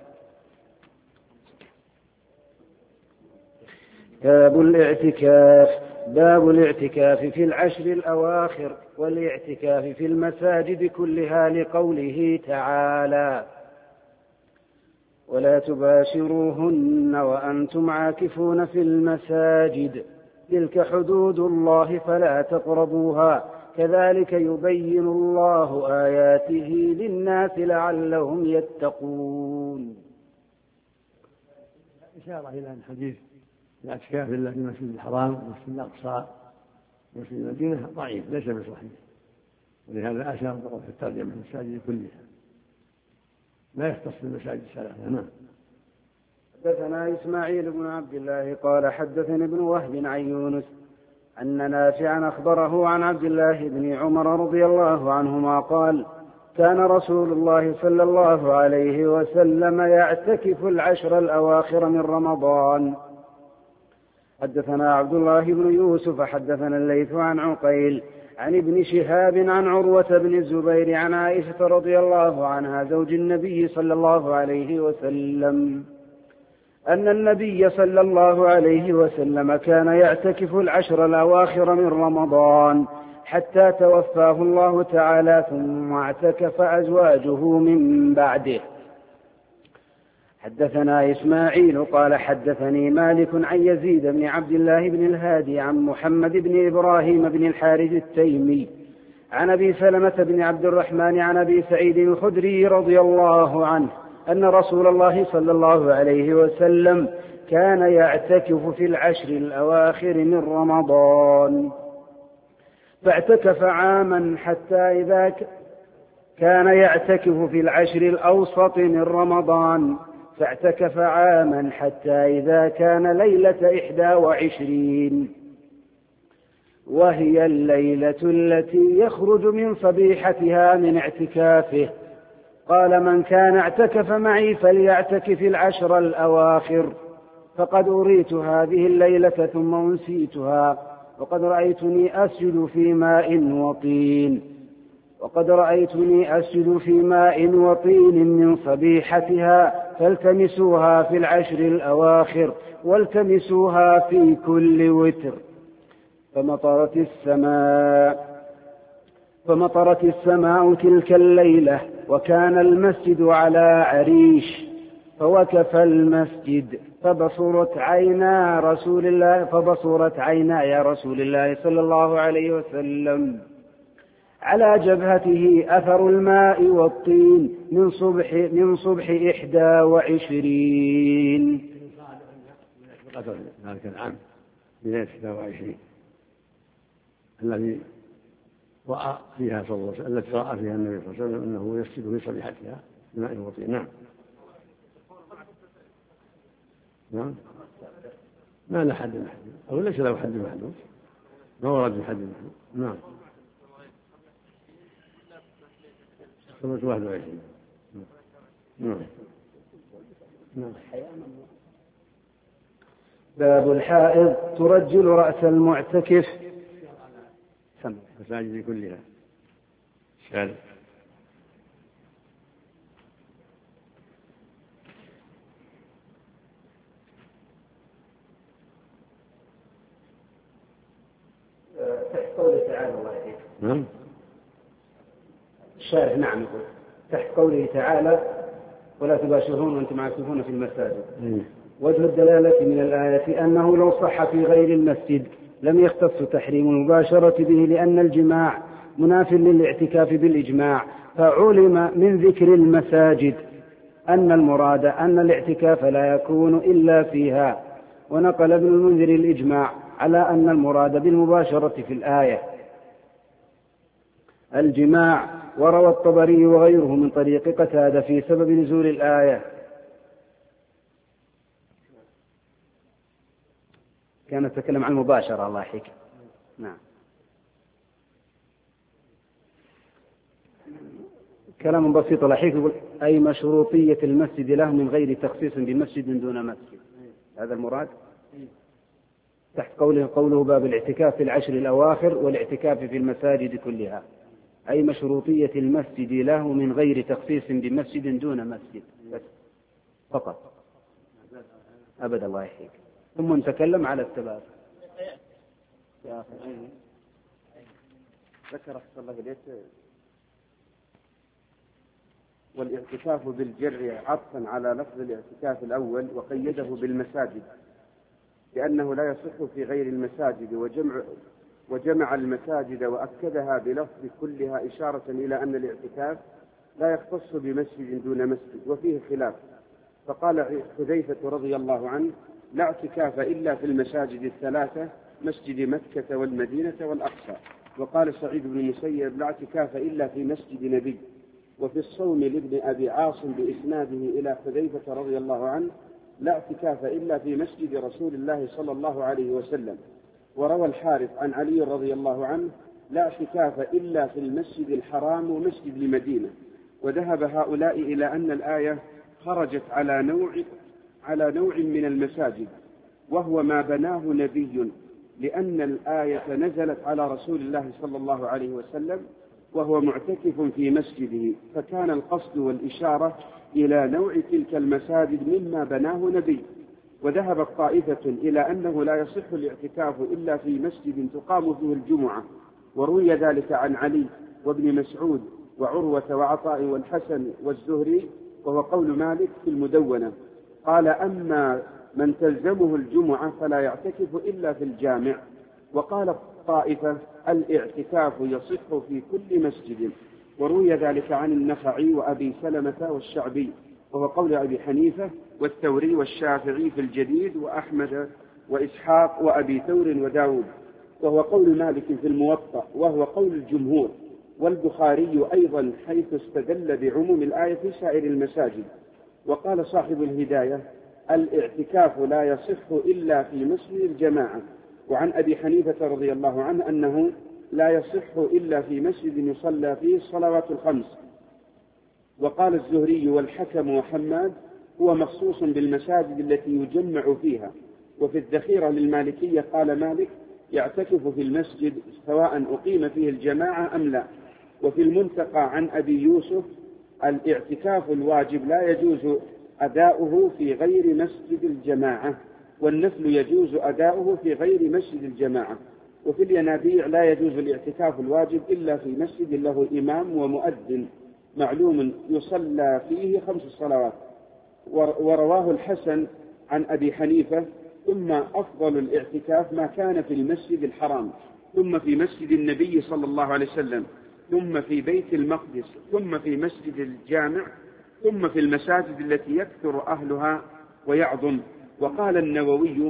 باب الاعتكاف في العشر الأواخر والاعتكاف في المساجد كلها، لقوله تعالى: ولا تباشروهن وأنتم عاكفون في المساجد تلك حدود الله فلا تقربوها كذلك يبين الله آياته للناس لعلهم يتقون. إشارة إلى الحديث الاعتكاف لله في المسجد الحرام والمسجد الأقصى ومسجد المدينة ضعيف ليس بصحيح، ولهذا أشار في الترجمة المساجد كلها لا يختص بالمساجد الثلاثة. نعم. حدثنا إسماعيل بن عبد الله قال حدثني ابن وهب عن يونس أن نافعا أخبره عن عبد الله بن عمر رضي الله عنهما قال: كان رسول الله صلى الله عليه وسلم يعتكف العشر الأواخر من رمضان. حدثنا عبد الله بن يوسف حدثنا الليث عن عقيل عن ابن شهاب عن عروة بن الزبير عن عائشة رضي الله عنها زوج النبي صلى الله عليه وسلم أن النبي صلى الله عليه وسلم كان يعتكف العشر الأواخر من رمضان حتى توفاه الله تعالى، ثم اعتكف أزواجه من بعده. حدثنا إسماعيل قال حدثني مالك عن يزيد بن عبد الله بن الهادي عن محمد بن إبراهيم بن الحارث التيمي عن أبي سلمة بن عبد الرحمن عن أبي سعيد الخدري رضي الله عنه أن رسول الله صلى الله عليه وسلم كان يعتكف في العشر الأواخر من رمضان، فاعتكف عاما حتى إذا كان يعتكف في العشر الأوسط من رمضان، فاعتكف عاما حتى إذا كان ليلة 21 وهي الليلة التي يخرج من صبيحتها من اعتكافه. قال: من كان اعتكف معي فليعتكف العشر الأواخر، فقد أريت هذه الليلة ثم أنسيتها، وقد رأيتني أسجد في ماء وطين. وقد رأيتني أسجد في ماء وطين من صبيحتها فالتمسوها في العشر الأواخر والتمسوها في كل وتر. فمطرت السماء تلك الليلة وكان المسجد على عريش فوقف المسجد فبصرت عيناي رسول الله صلى الله عليه وسلم على جبهته أثر الماء والطين من صبح 21 ذلك العام بداية 21 الذي رأى فيها صلى الله عليه وسلم التي رأى فيها النبي صلى الله عليه وسلم أنه يسجد في صبيحتها بماء وطين. نعم ما له حد محدود أو ليس له حد محدود ما ورد بحد محدود. نعم 21. نعم. باب الحائض ترجل رأس المعتكف المساجد كلها شارع. تحت قوله تعالى الله يحييك. نعم الشارح نعم يقول تحت قوله تعالى ولا تباشرون وانتم عاكفون في المساجد. وجه الدلالة من الآية أنه لو صح في غير المسجد لم يختص تحريم المباشرة به لأن الجماع مناف للاعتكاف بالإجماع، فعلم من ذكر المساجد أن المراد أن الاعتكاف لا يكون إلا فيها. ونقل ابن المنذر الإجماع على أن المراد بالمباشرة في الآية الجماع. وروى الطبري وغيره من طريق قتادة في سبب نزول الآية. كان تتكلم عن المباشرة الله يحييك. نعم كلام بسيط الله يحييك. يقول أي مشروطية المسجد له من غير تخصيص بمسجد دون مسجد، هذا المراد تحت قوله باب الاعتكاف في العشر الأواخر والاعتكاف في المساجد كلها، أي مشروطية المسجد له من غير تخصيص بمسجد دون مسجد بس فقط أبدا الله يحييك. ثم نتكلم على الثبات. يا أخي ذكر أحسن الله إليك والاعتكاف بالجر عطفا على لفظ الاعتكاف الأول وقيده بالمساجد لأنه لا يصح في غير المساجد، وجمع المساجد وأكدها بلفظ كلها إشارة إلى أن الاعتكاف لا يختص بمسجد دون مسجد وفيه خلاف. فقال حذيفة رضي الله عنه لا اعتكاف إلا في المساجد الثلاثة مسجد مكة والمدينة والأقصى. وقال سعيد بن المسيب لا اعتكاف إلا في مسجد نبي. وفي الصوم لابن أبي عاصم بإسناده إلى حذيفة رضي الله عنه لا اعتكاف إلا في مسجد رسول الله صلى الله عليه وسلم. وروى الحارث عن علي رضي الله عنه لا اعتكاف إلا في المسجد الحرام ومسجد المدينة. وذهب هؤلاء إلى أن الآية خرجت على نوع من المساجد وهو ما بناه نبي، لأن الآية نزلت على رسول الله صلى الله عليه وسلم وهو معتكف في مسجده، فكان القصد والإشارة إلى نوع تلك المساجد مما بناه نبي. وذهبت طائفة إلى أنه لا يصح الاعتكاف إلا في مسجد تقام فيه الجمعة، وروي ذلك عن علي وابن مسعود وعروة وعطاء والحسن والزهري، وهو قول مالك في المدونة. قال أما من تلزمه الجمعة فلا يعتكف إلا في الجامع. وقال طائفة الاعتكاف يصح في كل مسجد، وروي ذلك عن النخعي وأبي سلمة والشعبي، وهو قول أبي حنيفة والثوري والشافعي في الجديد وأحمد وإسحاق وأبي ثور وداود، وهو قول مالك في الموطأ، وهو قول الجمهور والبخاري أيضا حيث استدل بعموم الآية في سائر المساجد. وقال صاحب الهداية الاعتكاف لا يصح إلا في مسجد الجماعة. وعن أبي حنيفة رضي الله عنه أنه لا يصح إلا في مسجد يصلى فيه الصلوات الخمس. وقال الزهري والحكم وحماد هو مخصوص بالمساجد التي يجمع فيها. وفي الذخيرة للمالكية قال مالك يعتكف في المسجد سواء أقيم فيه الجماعة أم لا. وفي المنتقى عن أبي يوسف الاعتكاف الواجب لا يجوز أداؤه في غير مسجد الجماعة، والنفل يجوز أداؤه في غير مسجد الجماعة. وفي الينابيع لا يجوز الاعتكاف الواجب إلا في مسجد له إمام ومؤذن معلوم يصلى فيه 5 صلوات. ورواه الحسن عن أبي حنيفة: ثم أفضل الاعتكاف ما كان في المسجد الحرام، ثم في مسجد النبي صلى الله عليه وسلم، ثم في بيت المقدس، ثم في مسجد الجامع، ثم في المساجد التي يكثر أهلها ويعظم. وقال النووي: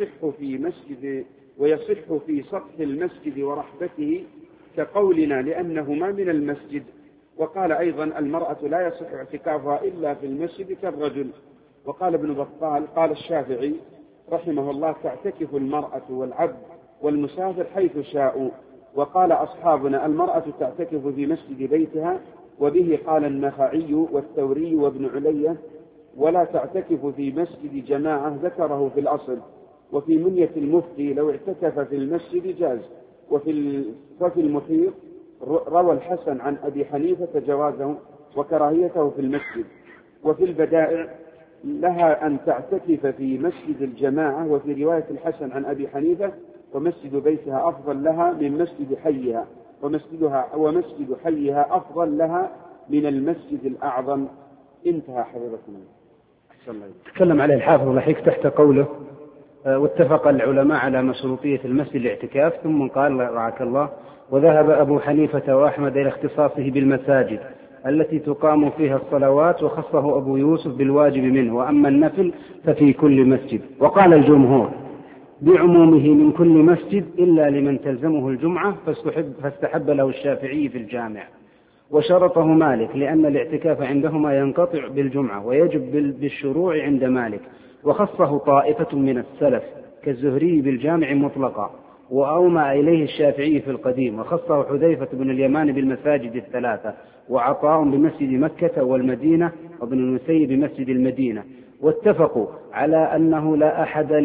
ويصح في سطح المسجد ورحبته كقولنا لأنه ما من المسجد. وقال أيضا: المرأة لا يصح اعتكافها إلا في المسجد كالرجل. وقال ابن بطال: قال الشافعي رحمه الله: تعتكف المرأة والعبد والمسافر حيث شاءوا. وقال أصحابنا: المرأة تعتكف في مسجد بيتها، وبه قال النخعي والثوري وابن علية، ولا تعتكف في مسجد جماعة، ذكره في الأصل. وفي منية المفتي: لو اعتكف في المسجد جاز. وفي المحيط روى الحسن عن أبي حنيفة جوازه وكراهيته في المسجد. وفي البدائع: لها أن تعتكف في مسجد الجماعة. وفي رواية الحسن عن أبي حنيفة: ومسجد بيتها أفضل لها من مسجد حيها، ومسجد حيها أفضل لها من المسجد الأعظم. انتهى حضرتنا. تكلم عليه الحافظ الرحيق تحت قوله: واتفق العلماء على مشروطية المسجد الاعتكاف، ثم قال رعاك الله: وذهب أبو حنيفة وأحمد إلى اختصاصه بالمساجد التي تقام فيها الصلوات، وخصه أبو يوسف بالواجب منه، وأما النفل ففي كل مسجد. وقال الجمهور بعمومه من كل مسجد إلا لمن تلزمه الجمعة، فاستحب له الشافعي في الجامع. وشرطه مالك لأن الاعتكاف عندهما ينقطع بالجمعة ويجب بالشروع عند مالك. وخصه طائفة من السلف كالزهري بالجامع مطلقا، وأومى إليه الشافعي في القديم. وخصه حذيفة بن اليمان بالمساجد 3، وعطاء بمسجد مكة والمدينة، وابن المسيب بمسجد المدينة. واتفقوا على أنه لا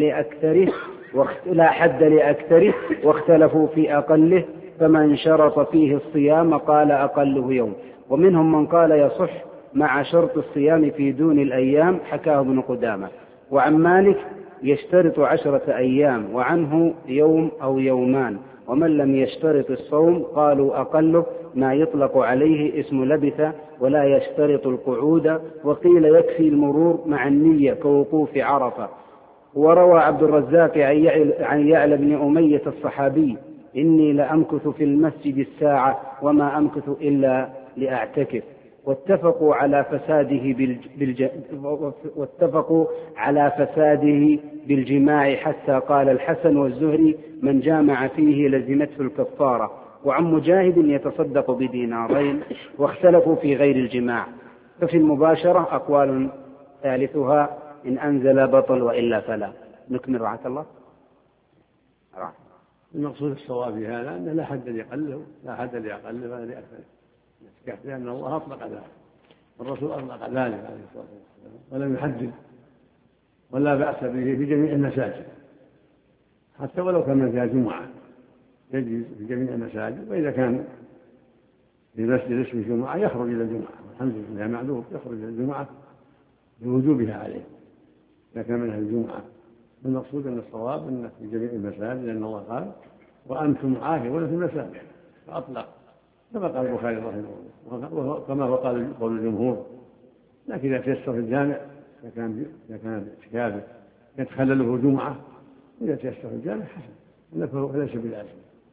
حد لأكثره واختلفوا في أقله، فمن شرط فيه الصيام قال أقله يوم، ومنهم من قال يصح مع شرط الصيام في دون الأيام، حكاه ابن قدامة. وعن مالك يشترط 10 أيام، وعنه يوم أو يومان. ومن لم يشترط الصوم قالوا أقله ما يطلق عليه اسم لبث ولا يشترط القعود. وقيل يكفي المرور مع النية كوقوف عرفة. وروى عبد الرزاق عن يعلى بن أمية الصحابي: إني لأمكث في المسجد الساعة وما أمكث إلا لأعتكف. واتفقوا على فساده بالجماع، حتى قال الحسن والزهري: من جامع فيه لزمته الكفارة. وعن مجاهد: يتصدق بدينارين. واختلفوا في غير الجماع. ففي المباشرة أقوال ثالثها: إن أنزل بطل وإلا فلا. نكمل رعاك الله. المقصود الصواب في هذا أنه لا حد لأقله ولا لأكثره، لأن الله أطلق ذلك والرسول أطلق ذلك عليه الصلاة والسلام ولم يحدد، ولا بأس به في جميع المساجد حتى ولو كان فيها جمعة، يجوز في جميع المساجد. وإذا كان في مسجد اسمه جمعة يخرج إلى الجمعة، والحمد لله معذور يخرج إلى الجمعة بوجوبها عليه إذا كان منها الجمعة. المقصود أن الصواب أن في جميع المساجد، لأن الله قال: وأنتم عاكفون في المساجد، فأطلق كما قال البخاري رحمه الله، وكما هو قول الجمهور. لكن إذا تيسر في الجامع، إذا كان اعتكافه يتخلله جمعة، إذا تيسر في الجامع حسن، إنه ليس بالعزم.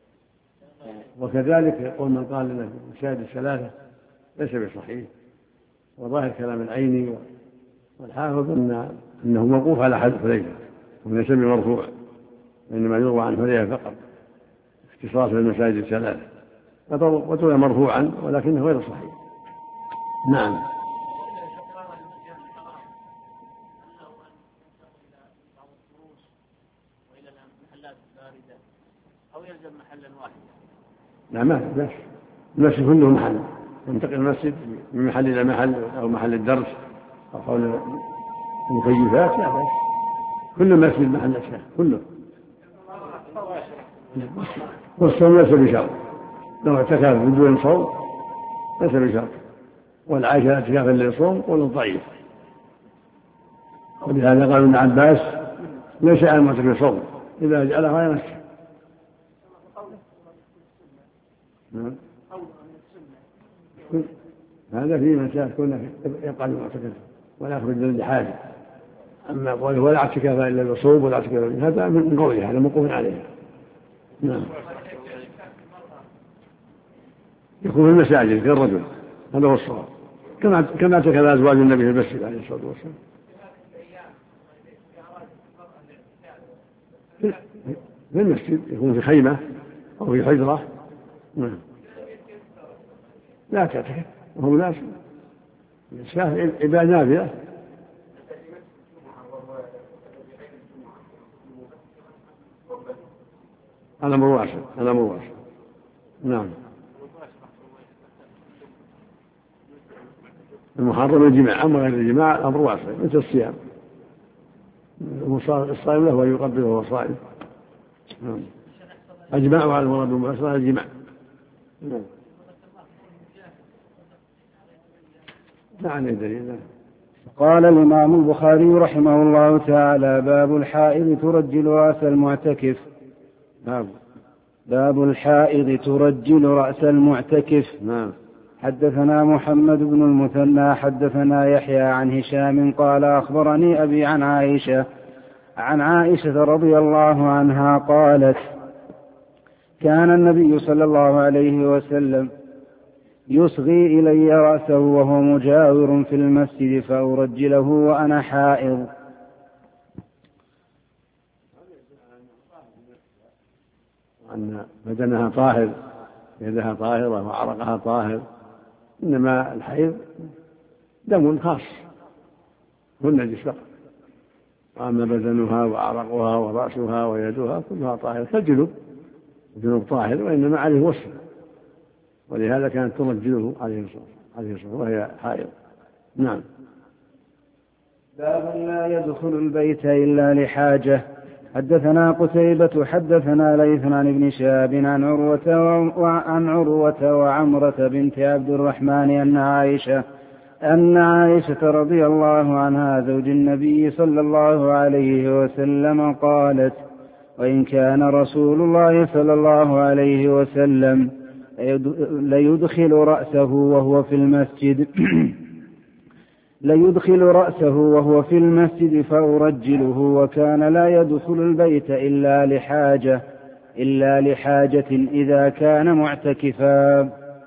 وكذلك يقول من قال أن المساجد 3 ليس بصحيح، وظاهر كلام العيني والحافظ أنه موقوف على حديث حذيفة وليس بمرفوع، إنما يروى عن حذيفة فقط اختصاص بالمساجد 3، وتروى مرفوعا ولكنه غير صحيح. نعم. أو يلزم محلا واحدا؟ لا، ما بس المسجد كله محل، ينتقل المسجد من محل إلى محل، أو محل الدرس أو حول المكيفات، لا بس كل مسجد محل أشياء كله. والصوم ليس بشرط، لو اعتكف بدون صوم ليس بشرط. والعائشة الاعتكاف اللي يصوم قول ضعيف، ولهذا قال ابن عباس ليس على المعتكف يصوم إذا جعلها يمسك. هذا فيه مساء كنا يبقى المعتكف ولا يخرج للحاجة. أما قوله ولا اعتكاف إلا الوصوب ولا اعتكاف هذا من قوله، هذا موقوف عليه. نعم. يكون في المساجد كالرجل، هذا هو الصواب، كما اعتكف أزواج النبي في المسجد عليه الصلاة والسلام. في المسجد يكون في خيمة أو في حجرة. نعم. لا تعتكف وهو ناس عبادة نافلة. هذا مباشر، هذا مباشر. نعم. المحرم الجماع، أما غير الجماع الأمر واسع مثل الصيام، الصائم له أن يقبله وهو صائم. نعم. أجماع على المراد بالمباشرة الجماع. نعم. نعم دليل. قال الإمام البخاري رحمه الله تعالى: باب الحائض ترجل رأس المعتكف. باب الحائض ترجل رأس المعتكف. نعم. حدثنا محمد بن المثنى حدثنا يحيى عن هشام قال أخبرني أبي عن عائشة رضي الله عنها قالت: كان النبي صلى الله عليه وسلم يصغي إلي رأسه وهو مجاور في المسجد فأرجله وأنا حائض. أن بدنها طاهر، يدها طاهرة وعرقها طاهر، إنما الحيض دم خاص هو النجس فقط، وأما بدنها وعرقها ورأسها ويدها كلها طاهرة كالجنوب، الجنوب طاهر وإنما عليه وصف، ولهذا كانت ترجله عليه الصلاة وهي حائض. نعم. باب لا يدخل البيت إلا لحاجة. حدثنا قتيبة حدثنا ليث عن ابن شهاب عن عروة وعمرة بنت عبد الرحمن أن عائشة رضي الله عنها زوج النبي صلى الله عليه وسلم قالت: وإن كان رسول الله صلى الله عليه وسلم ليدخل رأسه وهو في المسجد فأرجله، وكان لا يدخل البيت إلا لحاجة إذا كان معتكفا.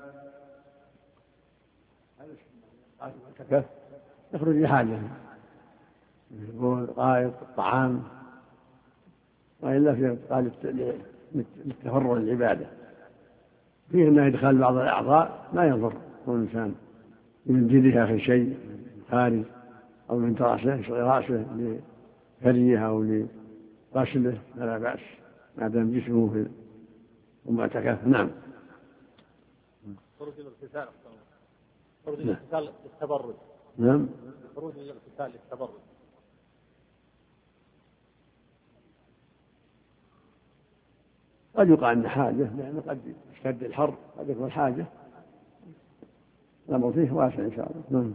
يخرج لحاجة، يقول قائد الطعام، وإلا في قال للتفرغ للعبادة، فيه أنه إدخال بعض الأعضاء ما يضر الإنسان من جلدها آخر شيء خارج، أو من رأسه لفريه أو لغسله فلا بأس ما دام جسمه في المعتكف. نعم. خروج الاغتسال للتبرد. نعم. خروج الاغتسال للتبرد. قد يقع أن حاجة، لأنه قد يشتد الحر، قد يكون حاجة، الأمر فيه واسع إن شاء الله.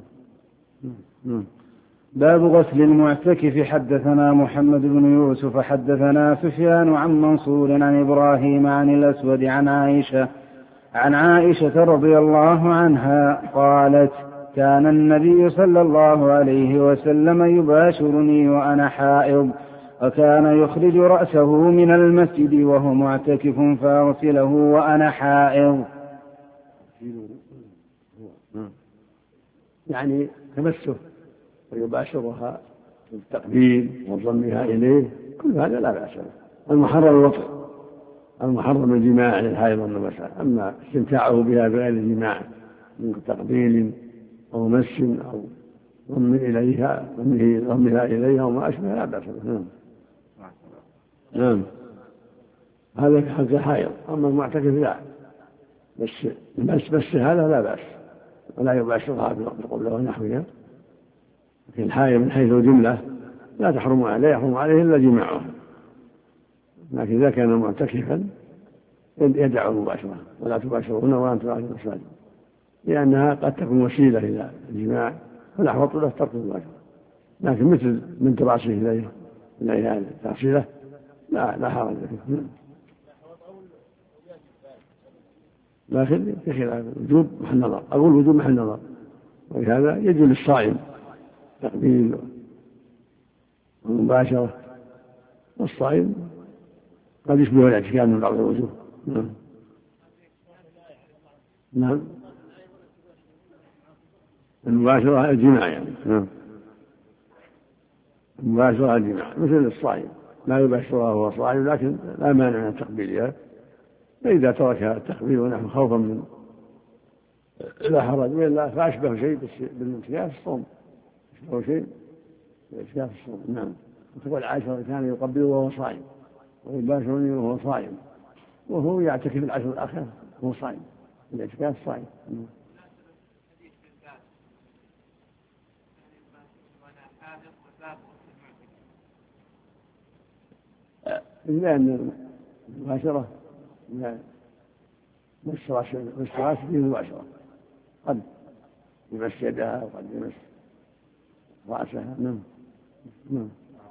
باب غسل المعتكف. حدثنا محمد بن يوسف حدثنا سفيان عن منصور عن إبراهيم عن الأسود عن عائشة رضي الله عنها قالت: كان النبي صلى الله عليه وسلم يباشرني وأنا حائض، وكان يخرج رأسه من المسجد وهو معتكف فأغسله وأنا حائض. يعني تمسه ويباشرها بالتقبيل وضمها إليه، كل هذا لا بأس به. المحرم الوطء، المحرم الجماع للحائض والنفساء، أما استمتاعه بها بغير الجماع من تقبيل أو مس أو ضمها إليها وما أشبه لا بأس به. نعم. هذا حق الحائض، أما المعتكف لا، بس هذا لا بأس، ولا يباشرها بالقبلة ونحوها. لكن الحائض من حيث الجملة لا يحرم عليه إلا جماعها، لكن إذا كان معتكفا يدع المباشرة، ولا تباشرون وأنتم راكعون في المساجد. لأنها قد تكون وسيلة إلى الجماع، فالأحوط له ترك المباشرة. لكن مثل من تراصيه إليها تغسله لا حرج فيه. لكن في خلاف الوجوب محل نظر، أقول وجوب محل نظر، ولهذا يجوز للصائم تقبيل والمباشرة، والصائم قد يشبه الاعتكاف من بعض الوجوه. نعم المباشرة الجماع يعني. المباشرة الجماع مثل الصائم لا يباشرها وهو صائم، لكن لا مانع من تقبيلها، فإذا ترك التقبيل ونحن خوفا من لا حرج، وإلا فأشبه شيء بالاعتكاف الصوم، أشبه شيء بالاعتكاف الصوم. نعم. وتقول عائشة كان يقبل وهو صائم ويباشرني وهو صائم، وهو يعتكف العشر الأخير وهو صائم، الاعتكاف صائم. لأن المباشرة مستراش فيه مباشرة، قد يمس يدها وقد يمس رأسها. نعم.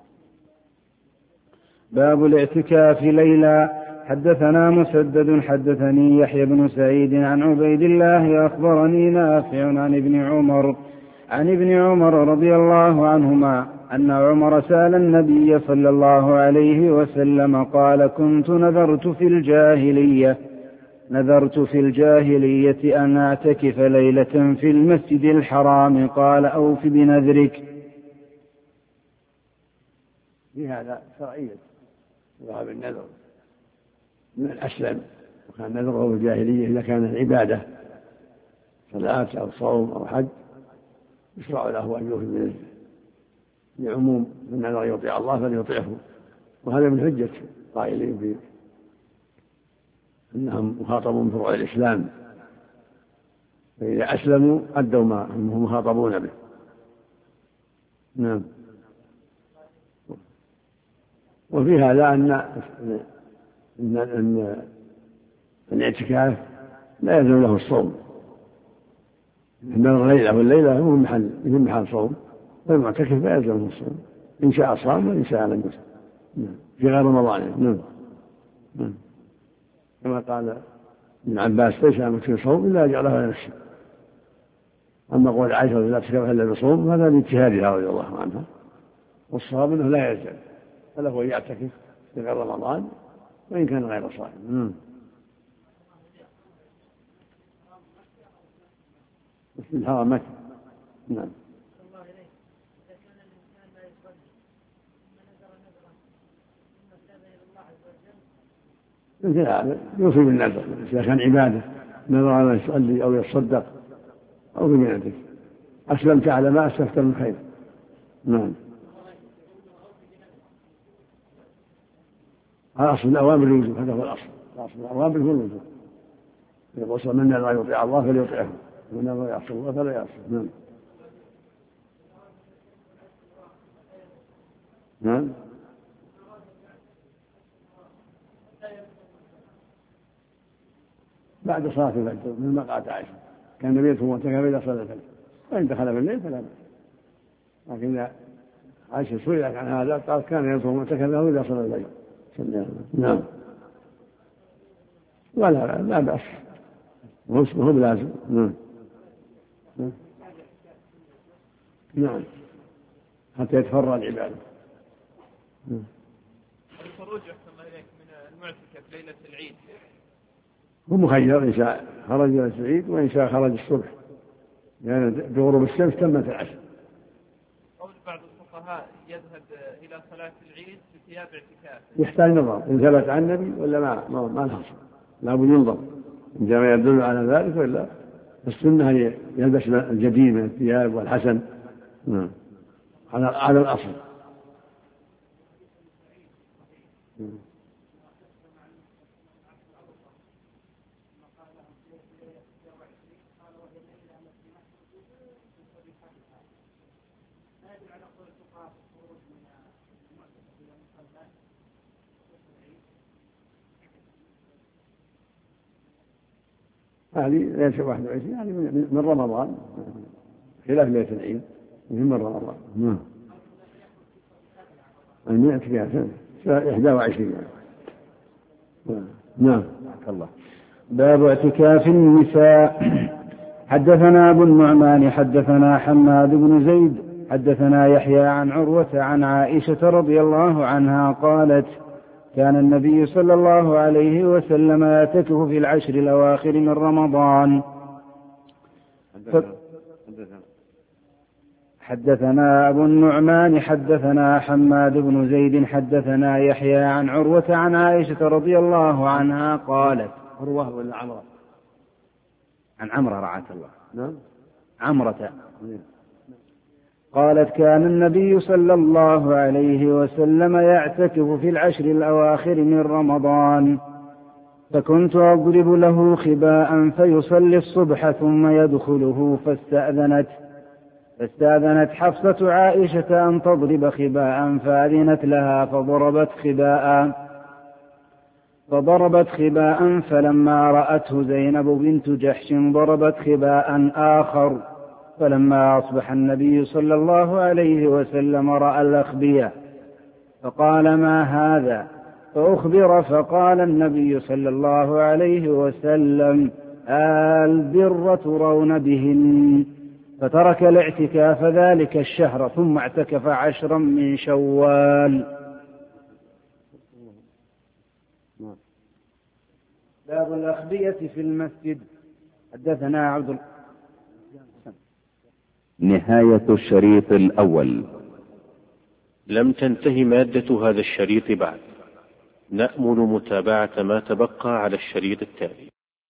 باب الاعتكاف ليلا. حدثنا مسدد حدثني يحيى بن سعيد عن عبيد الله أخبرني نافع عن ابن عمر رضي الله عنهما أن عمر سأل النبي صلى الله عليه وسلم قال: كنت نذرت في الجاهلية أن أعتكف ليلة في المسجد الحرام، قال: أوف بنذرك. في هذا شرعية ذهب النذر من الأسلم، وكان نذره في الجاهلية إذا كان عبادة صلاة أو صوم أو حج يشرع له أن يوفي بنذره لعموم من نذر يطيع الله فليطيعه، وهذا من حجة قائلين في أنهم مخاطبون بفروع الإسلام، فإذا أسلموا أدوا ما هم مخاطبون به. نعم. وفي هذا أن الاعتكاف لا يلزم له الصوم، إنما الليلة والليلة هو محل صوم، والمعتكف لا يلزمه الصوم، إن شاء صام وإن شاء لم يصم في غير رمضان. نعم. كما قال ابن عباس: ليس المكث صوم إلا جعله لنفسه. أما قول عائشة لا اعتكف إلا بصوم هذا باجتهادها رضي الله عنها، والصواب أنه لا يلزم، فله يعتكف في غير رمضان وإن كان غير صائم. في الحرم مكة. نعم. مثل هذا يوفي بالنذر إذا كان عبادة، نذر أن يصلي أو يتصدق أو بمئتك، أسلمت على ما أسلفت من خير. نعم. الأصل الأوامر الوجوب، هذا هو الأصل الأوامر هو الوجوب. يقول: من لا يطيع الله فليطيعه، ومن لا يعصي الله فلا يعصي. نعم. بعد صلاة الفجر من مقعد عائشة كان النبي يصوم واعتكف إذا صلى الفجر، وإن دخل في الليل فلا بأس. لكن عائشة سئلت عن هذا قال: كان يصوم واعتكف إذا صلى الفجر. نعم. لا بأس، وهو لازم. نعم. حتى يتفرع العبادة. الخروج أحسن الله إليك من المعتكف ليلة العيد هو مخير، إن شاء خرج ليلة العيد وإن شاء خرج الصبح، لأن يعني بغروب الشمس تمت العشر. قول بعض الفقهاء يذهب إلى صلاة العيد بثياب اعتكاف، يحتاج نظر إن ثبت عن النبي ولا ما الحصل، لا بد ينظر إن جاء ما يدل على ذلك ولا. السنة هي يلبس الجديد من الثياب والحسن على الأصل. هذه ليلة 21 يعني من رمضان، خلاف ليلة العيد من رمضان. نعم. المئة فيها 21. نعم. الله. باب اعتكاف النساء. حدثنا أبو النعمان حدثنا حماد بن زيد حدثنا يحيى عن عروة عن عائشة رضي الله عنها قالت: كان النبي صلى الله عليه وسلم يعتكف في العشر الأواخر من رمضان. حدثنا أبو النعمان حدثنا حماد بن زيد حدثنا يحيى عن عروة عن عائشة رضي الله عنها قالت: عروة ولا عمرة؟ عن عمرة رعاك الله. نعم. عمرة. قالت: كان النبي صلى الله عليه وسلم يعتكف في العشر الأواخر من رمضان، فكنت أضرب له خباء فيصلي الصبح ثم يدخله، فاستأذنت حفصة عائشة أن تضرب خباء فأذنت لها فضربت خباء فلما رأته زينب بنت جحش ضربت خباء آخر، فلما أصبح النبي صلى الله عليه وسلم رأى الأخبية فقال: ما هذا؟ فأخبر فقال النبي صلى الله عليه وسلم: البر ترون بهن. فترك الاعتكاف ذلك الشهر ثم اعتكف 10 من شوال. باب الأخبية في المسجد. حدثنا عبد نهاية الشريط الأول. لم تنتهي مادة هذا الشريط بعد، نأمل متابعة ما تبقى على الشريط التالي.